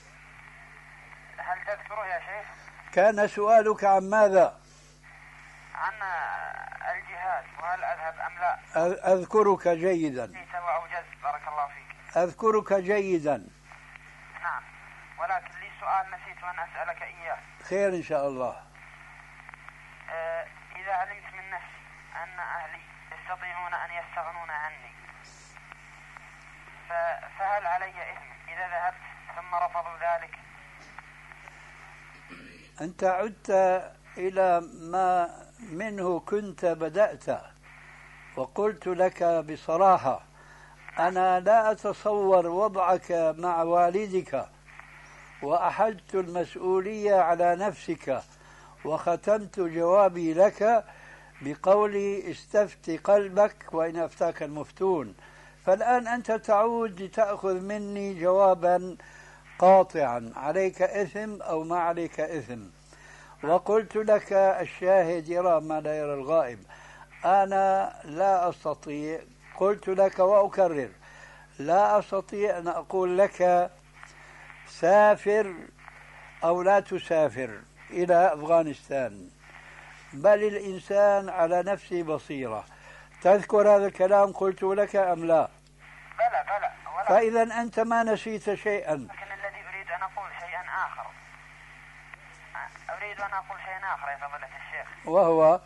هل تذكره يا شيخ؟ كان سؤالك عن ماذا؟ عن الجهاد، وهل أذهب أم لا؟ أذكرك جيدا. نسيت وأوجزت، بارك الله فيك. أذكرك جيدا. نعم، ولكن لي سؤال نسيت أن أسألك إياه. خير إن شاء الله. إذا علمت من نفسي أن أهلي يستطيعون أن يستغنون عني، فهل علي إثم إذا ذهبت ثم رفضوا ذلك؟ أنت عدت إلى ما منه كنت بدأت، وقلت لك بصراحة أنا لا أتصور وضعك مع والدك، وأحلت المسؤولية على نفسك، وختمت جوابي لك بقولي استفت قلبك وإن أفتاك المفتون. فالآن أنت تعود لتأخذ مني جوابا قاطعا، عليك إثم أو ما عليك إثم. وقلت لك الشاهد يرى ما لا يرى الغائب. أنا لا أستطيع، قلت لك وأكرر، لا أستطيع أن أقول لك سافر أو لا تسافر إلى أفغانستان، بل الإنسان على نفسه بصيرة. تذكر هذا الكلام قلت لك أم لا؟ بلى. فإذا أنت ما نسيت شيئا. لكن الذي أريد أن أقول شيئا آخر، يا فضيلة الشيخ، وهو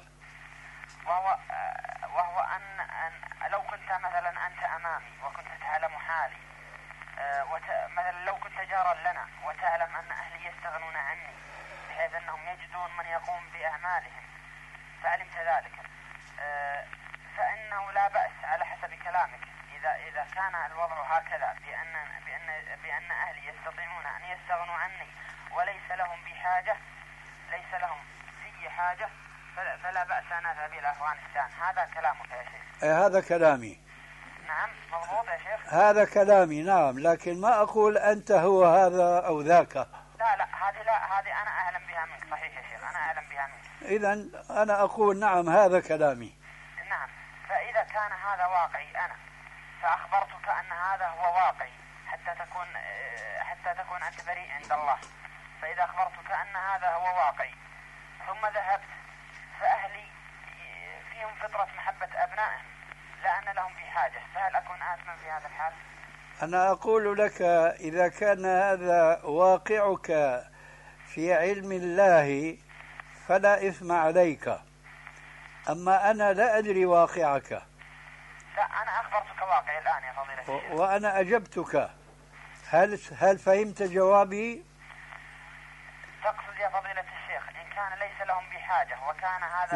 أن لو كنت مثلا أنت أمامي وكنت تعلم حالي، مثلا لو كنت جارا لنا وتعلم أن أهلي يستغنون عني بحيث أنهم يجدون من يقوم بأعمالهم، فعلمت ذلك، فإنه لا بأس على حسب كلامك إذا كان الوضع هكذا بأن أهلي يستطيعون أن يستغنوا عني وليس لهم بحاجة، ليس لهم في حاجة، فلا بأس أن أذهب إلى أفغانستان. هذا كلامك يا شيخ؟ هذا كلامي. نعم مضبوط يا شيخ. هذا كلامي نعم، لكن ما أقول أنت هو هذا أو ذاك. لا هذه أنا أعلم بها منك. صحيح يا شيخ، أنا أعلم بها منك. إذن أنا أقول نعم هذا كلامي. نعم، فإذا كان هذا واقعي أنا فأخبرتك أن هذا هو واقعي حتى تكون أنت بريء عند الله. فإذا أخبرتك أن هذا هو واقعي ثم ذهبت، فأهلي فيهم فطرة محبة أبنائهم لا أن لهم بحاجة، فهل أكون آثما في هذا الحال؟ أنا أقول لك إذا كان هذا واقعك في علم الله فلا إثم عليك، أما أنا لا أدري واقعك. لا، أنا أخبرتك واقعي الآن يا فضيلة الشيخ. وأنا أجبتك. هل فهمت جوابي؟ تقصد يا فضيلة الشيخ إن كان ليس لهم بحاجة وكان هذا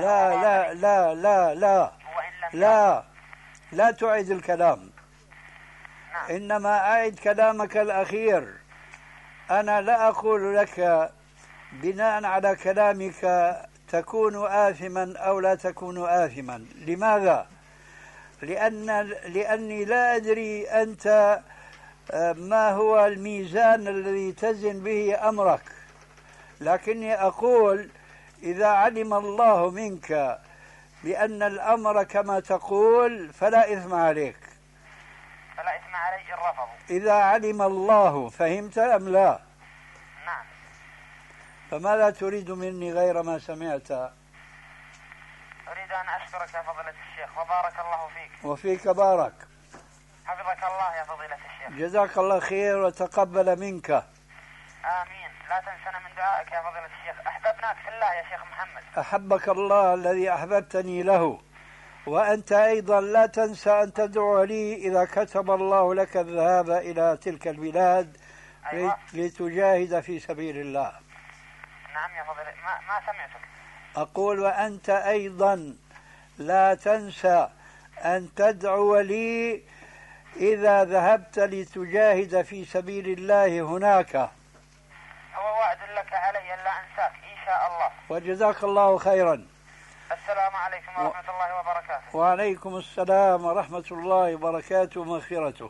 لا تعيد الكلام. نعم. إنما أعد كلامك الأخير. أنا لا أقول لك بناء على كلامك تكون آثما أو لا تكون آثما. لماذا؟ لأني لا أدري أنت ما هو الميزان الذي تزن به أمرك، لكني أقول إذا علم الله منك بأن الأمر كما تقول فلا إثم عليك. فلا إثم علي إن رفضوا. إذا علم الله، فهمت أم لا؟ نعم. فماذا تريد مني غير ما سمعت؟ أريد أن أشكرك يا فضيلة الشيخ وبارك الله فيك. وفيك بارك. حفظك الله يا فضيلة الشيخ. جزاك الله خير وتقبل منك. آمين. لا تنسنا من دعائك يا فضيلة الشيخ. أحببناك في الله يا شيخ محمد. أحبك الله الذي أحببتني له، وأنت أيضا لا تنسى أن تدعو لي إذا كتب الله لك الذهاب إلى تلك البلاد. أيوة. لتجاهد في سبيل الله. نعم يا فضيلة، ما سمعتك. أقول وأنت أيضا لا تنسى أن تدعو لي إذا ذهبت لتجاهد في سبيل الله هناك. هو وعد لك علي لا أنساك إن شاء الله. وجزاك الله خيرا. السلام عليكم ورحمة الله وبركاته. وعليكم السلام ورحمة الله وبركاته ومغفرته.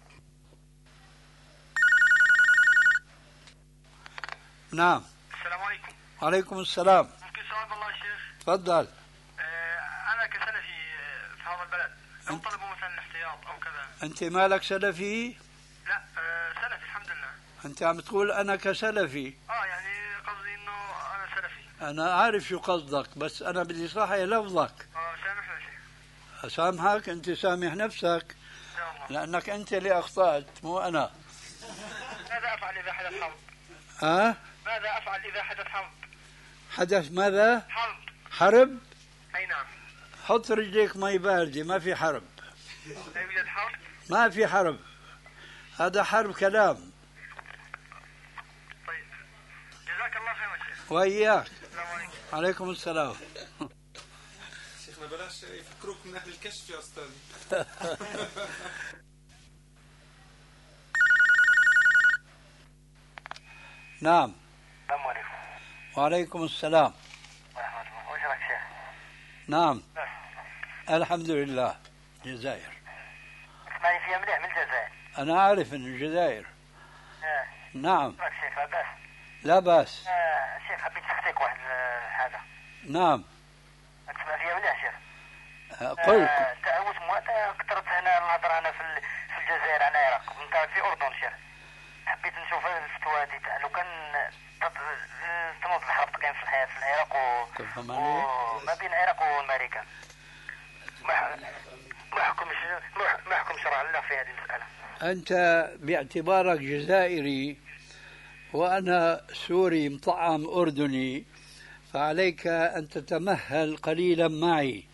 نعم. السلام عليكم. وعليكم السلام. ممكن سؤال بالله يا شيخ؟ تفضل. أنا كسلفي في هذا البلد لو طلبوا مثلا الاحتياط أو كذا. أنت مالك سلفي؟ لا سلفي الحمد لله. أنت عم تقول أنا كسلفي. يعني قصدي إنه أنا سلفي. أنا عارف شو قصدك بس أنا بدي صحي لفظك. سامحنا يا شيخ. أسامحك؟ أنت سامح نفسك لأنك أنت اللي أخطأت مو أنا. ماذا أفعل إذا حدث حرب؟ ماذا أفعل إذا حدث حرب؟ حدث ماذا؟ حرب. أي نعم. حط رجليك مي باردة. ما في حرب. لا يوجد حرب؟ ما في حرب. هذا حرب كلام. طيب جزاك الله خير يا شيخ. وإياك. السلام عليكم. عليكم السلام. شيخنا بلاش يفكروك من أهل الكشف يا أستاذ. نعم. السلام عليكم. وعليكم السلام ورحمة الله. وش رايك شيخ؟ نعم. الحمد لله. الجزائر. اسمعني فيها مليح من الجزائر. أنا أعرف أن الجزائر. نعم. راك شيخ لا بأس. لا بأس. شيخ حبيت نسقسيك واحد حاجة. نعم. تسمع فيها مليح شيخ. قل. تعوت كثرت هنا الهضرة هنا في الجزائر عن العراق. انت في أردن شيخ. حبيت نشوف الفتوى هذه تاع لو كان تنوض الحرب كاين في العراق وما بين العراق والامريكان. ما حكم شرع الله في هذه المسألة؟ أنت باعتبارك جزائري وأنا سوري مطعم أردني فعليك أن تتمهل قليلا معي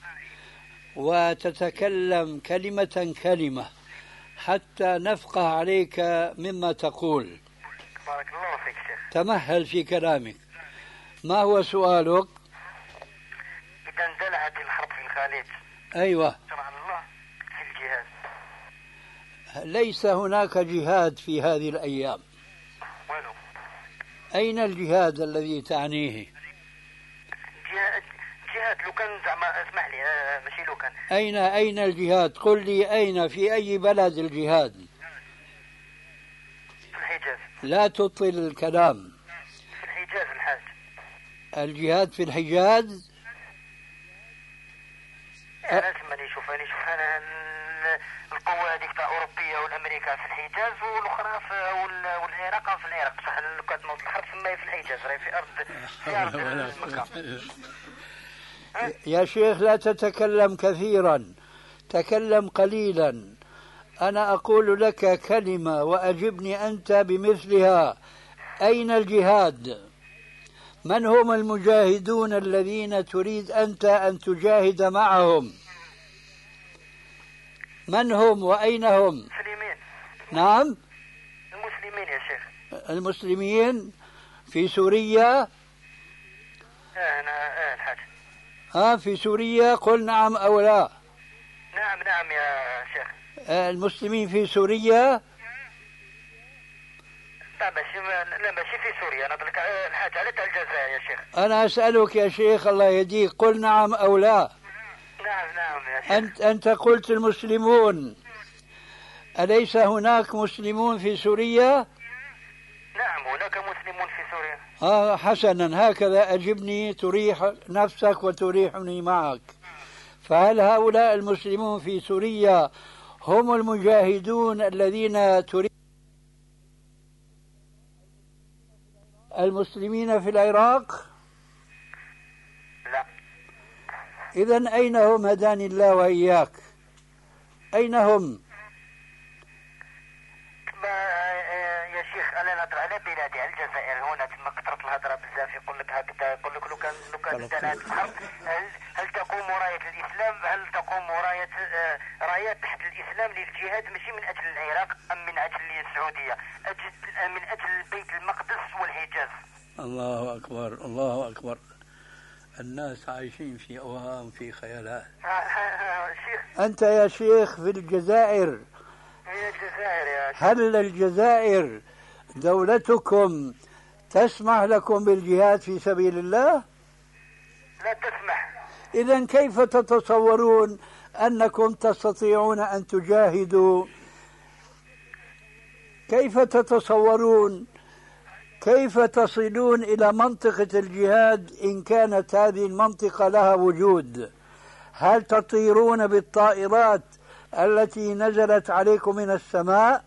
وتتكلم كلمة كلمة حتى نفقه عليك مما تقول. بارك الله فيك شيخ. تمهل في كلامك. ما هو سؤالك؟ إذا اندلعت الحرب في الخليج. أيوة. شرع الله في الجهاد. ليس هناك جهاد في هذه الأيام. وينه؟ أين الجهاد الذي تعنيه؟ جهاد لو كان زعما اسمح لي ماشي لو كان. أين الجهاد؟ قل لي أين في أي بلد الجهاد؟ في الحجاز. لا تطل الكلام. في الحجاز الحاج. الجهاد في الحجاز؟ أنا اسمعني شوف أنا القوة هذيك تاع أوروبية والأمريكا في الحجاز والأخرى والعراق في العراق. صح لو كانت موت الحرب ثم في الحجاز راهي في أرض مكة. يا شيخ لا تتكلم كثيرا، تكلم قليلا. أنا أقول لك كلمة وأجبني أنت بمثلها. أين الجهاد؟ من هم المجاهدون الذين تريد أنت أن تجاهد معهم؟ من هم وأين هم؟ المسلمين. نعم المسلمين يا شيخ. المسلمين في سوريا. أنا الحاج. في سوريا. قل نعم أو لا. نعم يا شيخ. المسلمين في سوريا. لا ماشي في سوريا. أنا أقول لك الحاج على تاع الجزائر يا شيخ. أنا أسألك يا شيخ الله يهديك، قل نعم أو لا. نعم يا شيخ. أنت قلت المسلمون. أليس هناك مسلمون في سوريا؟ نعم هناك مسلمون في سوريا. حسنا، هكذا أجبني تريح نفسك وتريحني معك. فهل هؤلاء المسلمون في سوريا هم المجاهدون الذين تريد المسلمين في العراق؟ لا. إذن أين هم هداني الله وإياك؟ أين هم؟ يا شيخ أنا نهضر على بلادي على الجزائر. هنا تما كثرت الهضرة بزاف. يقول لك هكذا، يقول لك لو كان انتهت الحرب هل تقوم راية الإسلام؟ هل تقوم رايات تحت الإسلام للجهاد ماشي من أجل العراق أم من أجل السعودية؟ من أجل بيت المقدس والحجاز. الله أكبر الله أكبر. الناس عايشين في أوهام، في خيالات. شيخ أنت يا شيخ في الجزائر. هي الجزائر يا شيخ. هل الجزائر دولتكم تسمح لكم بالجهاد في سبيل الله؟ لا تسمح. إذن كيف تتصورون أنكم تستطيعون أن تجاهدوا؟ كيف تتصورون كيف تصلون إلى منطقة الجهاد إن كانت هذه المنطقة لها وجود؟ هل تطيرون بالطائرات التي نزلت عليكم من السماء؟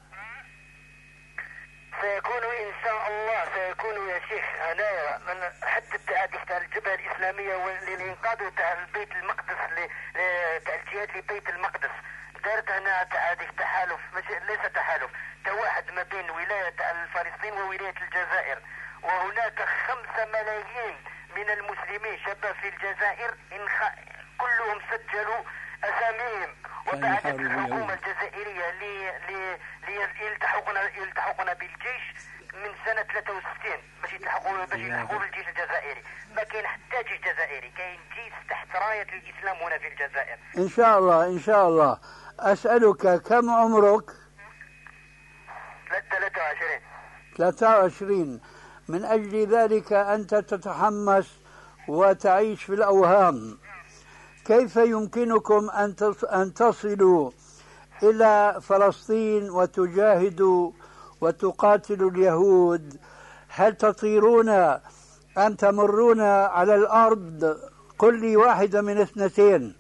سيكون إن شاء الله سيكون يا شيخ هنايا من حتى تاع الجبهة الإسلامية للإنقاذ تاع البيت المقدس تاع الجهاد لبيت المقدس دارت هنا تاع تحالف ليس تحالف تواحد ما بين ولاية فلسطين وولاية الجزائر، وهناك 5 ملايين من المسلمين شباب في الجزائر كلهم سجلوا أساميهم وبعثت الحكومة الجزائرية يلتحقون بالجيش من سنة 63 باش يلتحقوا بالجيش الجزائري. ما كاين حتى جيش جزائري، كاين جيش تحت راية الإسلام هنا في الجزائر. إن شاء الله إن شاء الله. أسألك كم عمرك؟ 23. 23. من أجل ذلك أنت تتحمس وتعيش في الأوهام. كيف يمكنكم أن تصلوا إلى فلسطين وتجاهدوا وتقاتلوا اليهود؟ هل تطيرون أم تمرون على الأرض؟ قل لي واحدة من 2.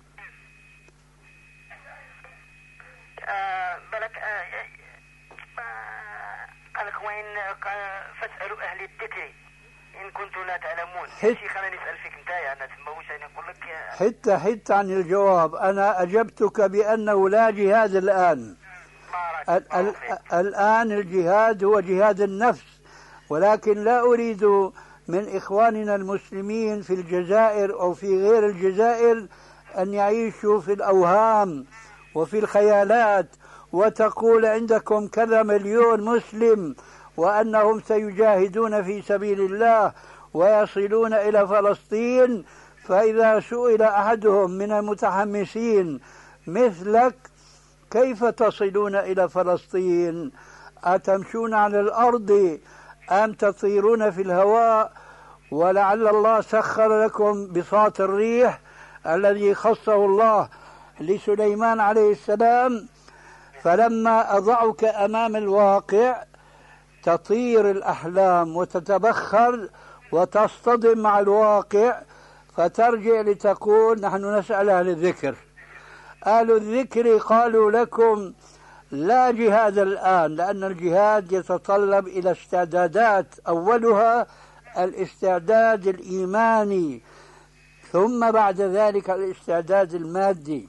فاسألوا أهل الذكر إن كنتم لا تعلمون. يا شيخ أنا نسأل فيك أنت، أنا تسموش أنا أقول لك حتى عن الجواب. أنا أجبتك بأنه لا جهاد الآن. الآن الجهاد هو جهاد النفس، ولكن لا أريد من إخواننا المسلمين في الجزائر أو في غير الجزائر أن يعيشوا في الأوهام وفي الخيالات، وتقول عندكم كذا مليون مسلم وأنهم سيجاهدون في سبيل الله ويصلون إلى فلسطين. فإذا سئل أحدهم من المتحمسين مثلك كيف تصلون إلى فلسطين؟ أتمشون على الأرض أم تطيرون في الهواء؟ ولعل الله سخر لكم بساط الريح الذي خصه الله لسليمان عليه السلام، فلما أضعك أمام الواقع تطير الأحلام وتتبخر وتصطدم مع الواقع، فترجع لتقول نحن نسأل أهل الذكر. أهل الذكر قالوا لكم لا جهاد الآن، لأن الجهاد يتطلب إلى استعدادات، أولها الاستعداد الإيماني، ثم بعد ذلك الاستعداد المادي.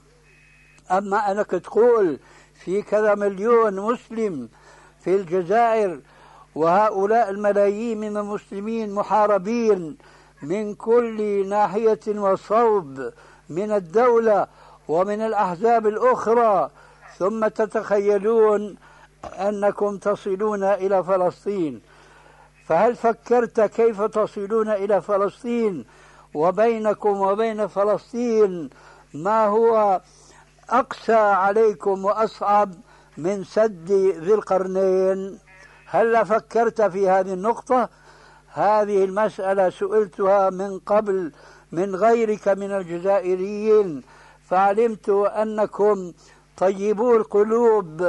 أما أنك تقول في كذا مليون مسلم في الجزائر، وهؤلاء الملايين من المسلمين محاربين من كل ناحية وصوب من الدولة ومن الأحزاب الأخرى، ثم تتخيلون أنكم تصلون إلى فلسطين. فهل فكرت كيف تصلون إلى فلسطين وبينكم وبين فلسطين ما هو أقسى عليكم وأصعب من سد ذي القرنين؟ هل فكرت في هذه النقطة؟ هذه المسألة سئلتها من قبل من غيرك من الجزائريين، فعلمت أنكم طيبو القلوب،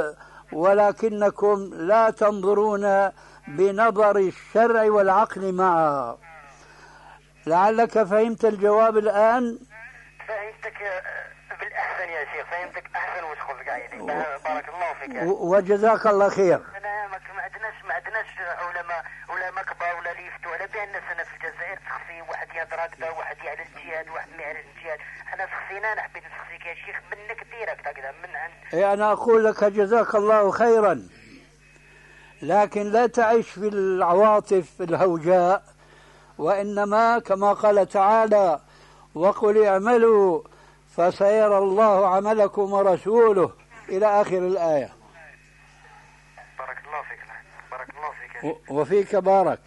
ولكنكم لا تنظرون بنظر الشرع والعقل معا. لعلك فهمت الجواب الآن؟ فهمتك بالأحسن يا شيخ، فهمتك أحسن وشكرا قاعدين. بارك الله فيك وجزاك الله خير. أنا ما عندناش علماء كبار ولا ليفت ولا بأن الناس في الجزائر تخصي واحد يهضر هكذا واحد يعلن الجهاد واحد ما يعلن الجهاد. أنا شخصيا أنا حبيت نشخصيك يا شيخ منك كثير هكذا من عند. أنا أقول لك جزاك الله خيرا، لكن لا تعيش في العواطف الهوجاء، وإنما كما قال تعالى وقل اعملوا فسيرى الله عملكم ورسوله إلى آخر الآية. بارك الله فيك. بارك الله فيك وفيك بارك.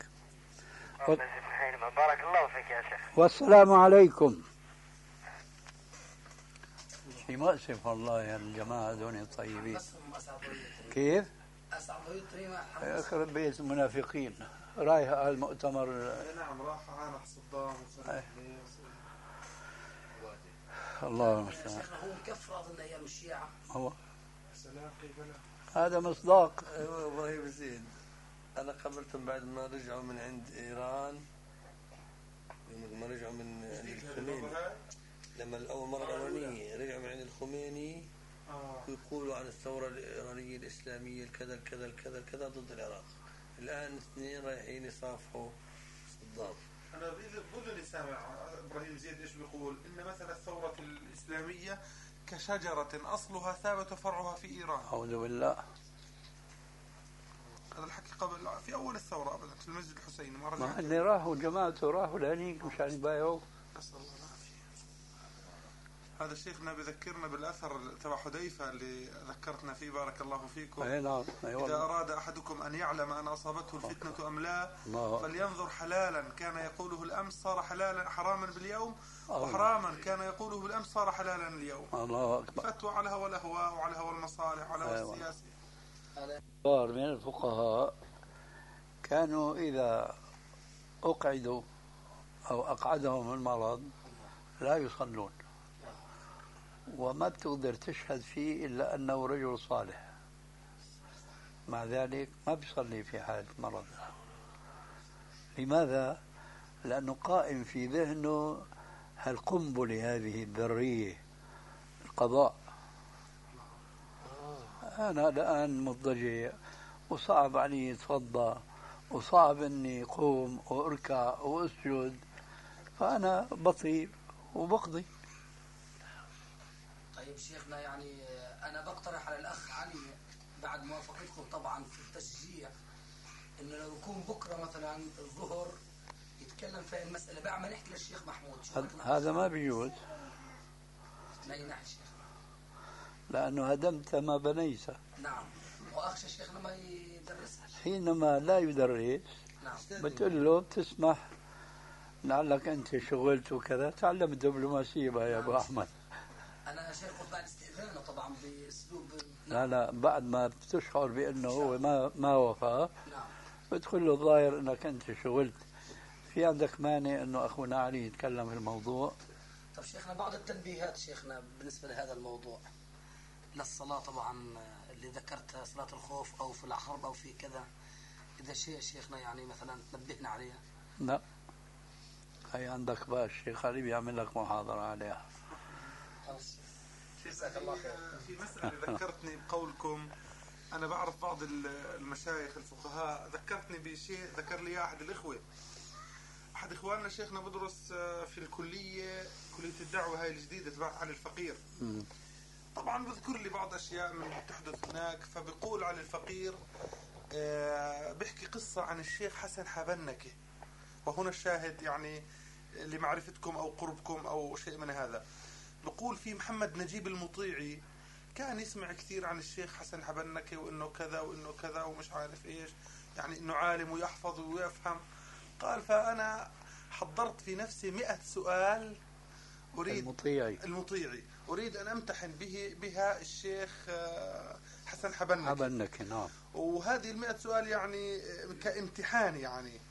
بارك الله فيك يا شيخ. والسلام عليكم. شيء مؤسف والله يا الجماعة دون طيبين. كيف؟ أخرب بيت المنافقين رايح على المؤتمر. نعم راح صدام الله المستعان. شيخنا هو مكفر أظن أيام الشيعة. هو هذا مصداق. ابراهيم زين، انا قابلتهم بعد ما رجعوا من عند ايران، لما رجعوا من عند الخميني، لما الاول مره الاولانيه رجعوا من عند الخميني ويقولوا عن الثوره الايرانيه الاسلاميه الكذا الكذا الكذا الكذا ضد العراق. الان اثنين رايحين يصافحوا صدام. أنا بظني سامع إبراهيم زيد إيش بيقول، إن مثلا الثورة الإسلامية كشجرة أصلها ثابت وفرعها في إيران. أعوذ بالله. هذا الحكي قبل في أول الثورة أبدا في المسجد الحسيني ما رجع. ما اللي راحوا جماعته راحوا لهنيك مشان يبايعوا. نسأل الله العافية. هذا شيخنا بذكرنا بالأثر تبع حذيفة اللي ذكرتنا فيه بارك الله فيكم. أي نعم. إذا أراد أحدكم أن يعلم أن أصابته الفتنة أم لا فلينظر حلالا كان يقوله الأمس صار حلالا حراما باليوم، وحراما كان يقوله بالأمس صار حلالا اليوم. الله أكبر. فتوى على هوى الأهواء وعلى هوى المصالح وعلى هوى السياسة. كبار من الفقهاء كانوا إذا أقعدوا أو أقعدهم المرض لا يصلون، وما بتقدر تشهد فيه إلا أنه رجل صالح، مع ذلك ما بيصلي في حال مرض. لماذا؟ لأنه قائم في ذهنه هالقنبلة هذه الذرية، القضاء. أنا الآن مضطجع وصعب علي يتفضى وصعب أني أقوم وأركع وأسجد، فأنا بطيب وبقضي. طيب شيخنا، يعني أنا بقترح على الأخ علي بعد موافقتكم طبعا في التشجيع إنه لو يكون بكرة مثلا الظهر يتكلم في المسألة بعد ما نحكي للشيخ محمود. هذا ما بيجوز، لا ينحي شيخنا، لأنه هدمت ما بنيت. نعم، وأخشى شيخنا ما يدرسها. حينما لا يدرس نعم. بتقول له بتسمح لعلك أنت شغلت وكذا، تعلم الدبلوماسية بقى يا أبو أحمد. أنا شيخ خذ بعد استئذانه طبعا بأسلوب. لا بعد ما بتشعر بأنه هو ما وفى بتقول له الظاهر أنك أنت شغلت، في عندك مانع أنه أخونا علي يتكلم في الموضوع؟ طب شيخنا بعض التنبيهات شيخنا بالنسبة لهذا الموضوع للصلاة طبعا اللي ذكرتها، صلاة الخوف أو في الحرب أو في كذا، إذا شيء شيخنا يعني مثلا تنبهنا عليها. لا، هي عندك بقى الشيخ علي بيعمل لك محاضرة عليها. جزاك الله خير. في مسألة ذكرتني بقولكم، أنا بعرف بعض المشايخ الفقهاء، ذكرتني بشيء ذكر لي أحد الإخوة، أحد إخواننا شيخنا بدرس في الكلية، كلية الدعوة هاي الجديدة تبع علي الفقير. طبعا بذكر لي بعض أشياء من تحدث هناك، فبقول علي الفقير بيحكي قصة عن الشيخ حسن حبنكة، وهنا الشاهد يعني لمعرفتكم أو قربكم أو شيء من هذا. بقول في محمد نجيب المطيعي كان يسمع كثير عن الشيخ حسن حبنكة وإنه كذا وإنه كذا ومش عارف إيش، يعني إنه عالم ويحفظ ويفهم. قال فأنا حضرت في نفسي 100 سؤال أريد المطيعي أريد أن أمتحن بها الشيخ حسن حبنكة. نعم. وهذه 100 سؤال يعني كامتحان يعني.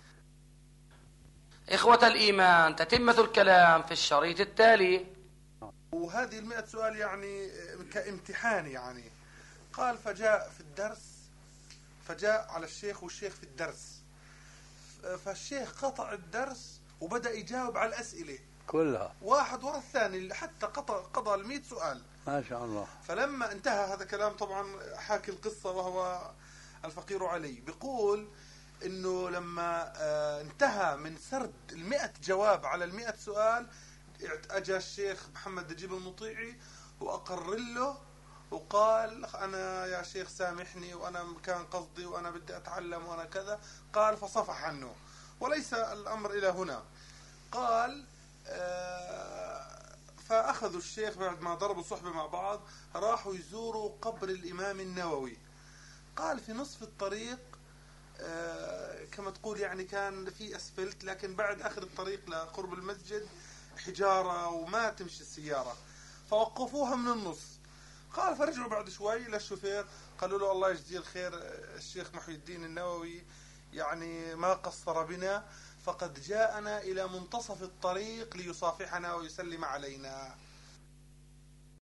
إخوة الإيمان، تتمة الكلام في الشريط التالي. وهذه 100 سؤال يعني كامتحان يعني. قال فجاء في الدرس، فجاء على الشيخ والشيخ في الدرس، فالشيخ قطع الدرس وبدأ يجاوب على الأسئلة كلها واحد ورا الثاني حتى قضى 100 سؤال ما شاء الله. فلما انتهى هذا كلام طبعا حاكي القصة وهو الفقير علي، بيقول انه لما انتهى من سرد 100 جواب على 100 سؤال اجى الشيخ محمد نجيب المطيعي واقر له وقال انا يا شيخ سامحني وانا كان قصدي وانا بدي اتعلم وانا كذا. قال فصفح عنه، وليس الامر الى هنا. قال فاخذوا الشيخ بعد ما ضربوا صحبة مع بعض راحوا يزوروا قبر الامام النووي. قال في نصف الطريق كما تقول يعني كان في اسفلت، لكن بعد اخر الطريق لقرب المسجد حجارة وما تمشي السيارة، فوقفوها من النص. قال فرجعوا بعد شوي للشوفير قالوا له الله يجزيه الخير الشيخ محي الدين النووي يعني ما قصر بنا، فقد جاءنا إلى منتصف الطريق ليصافحنا ويسلم علينا.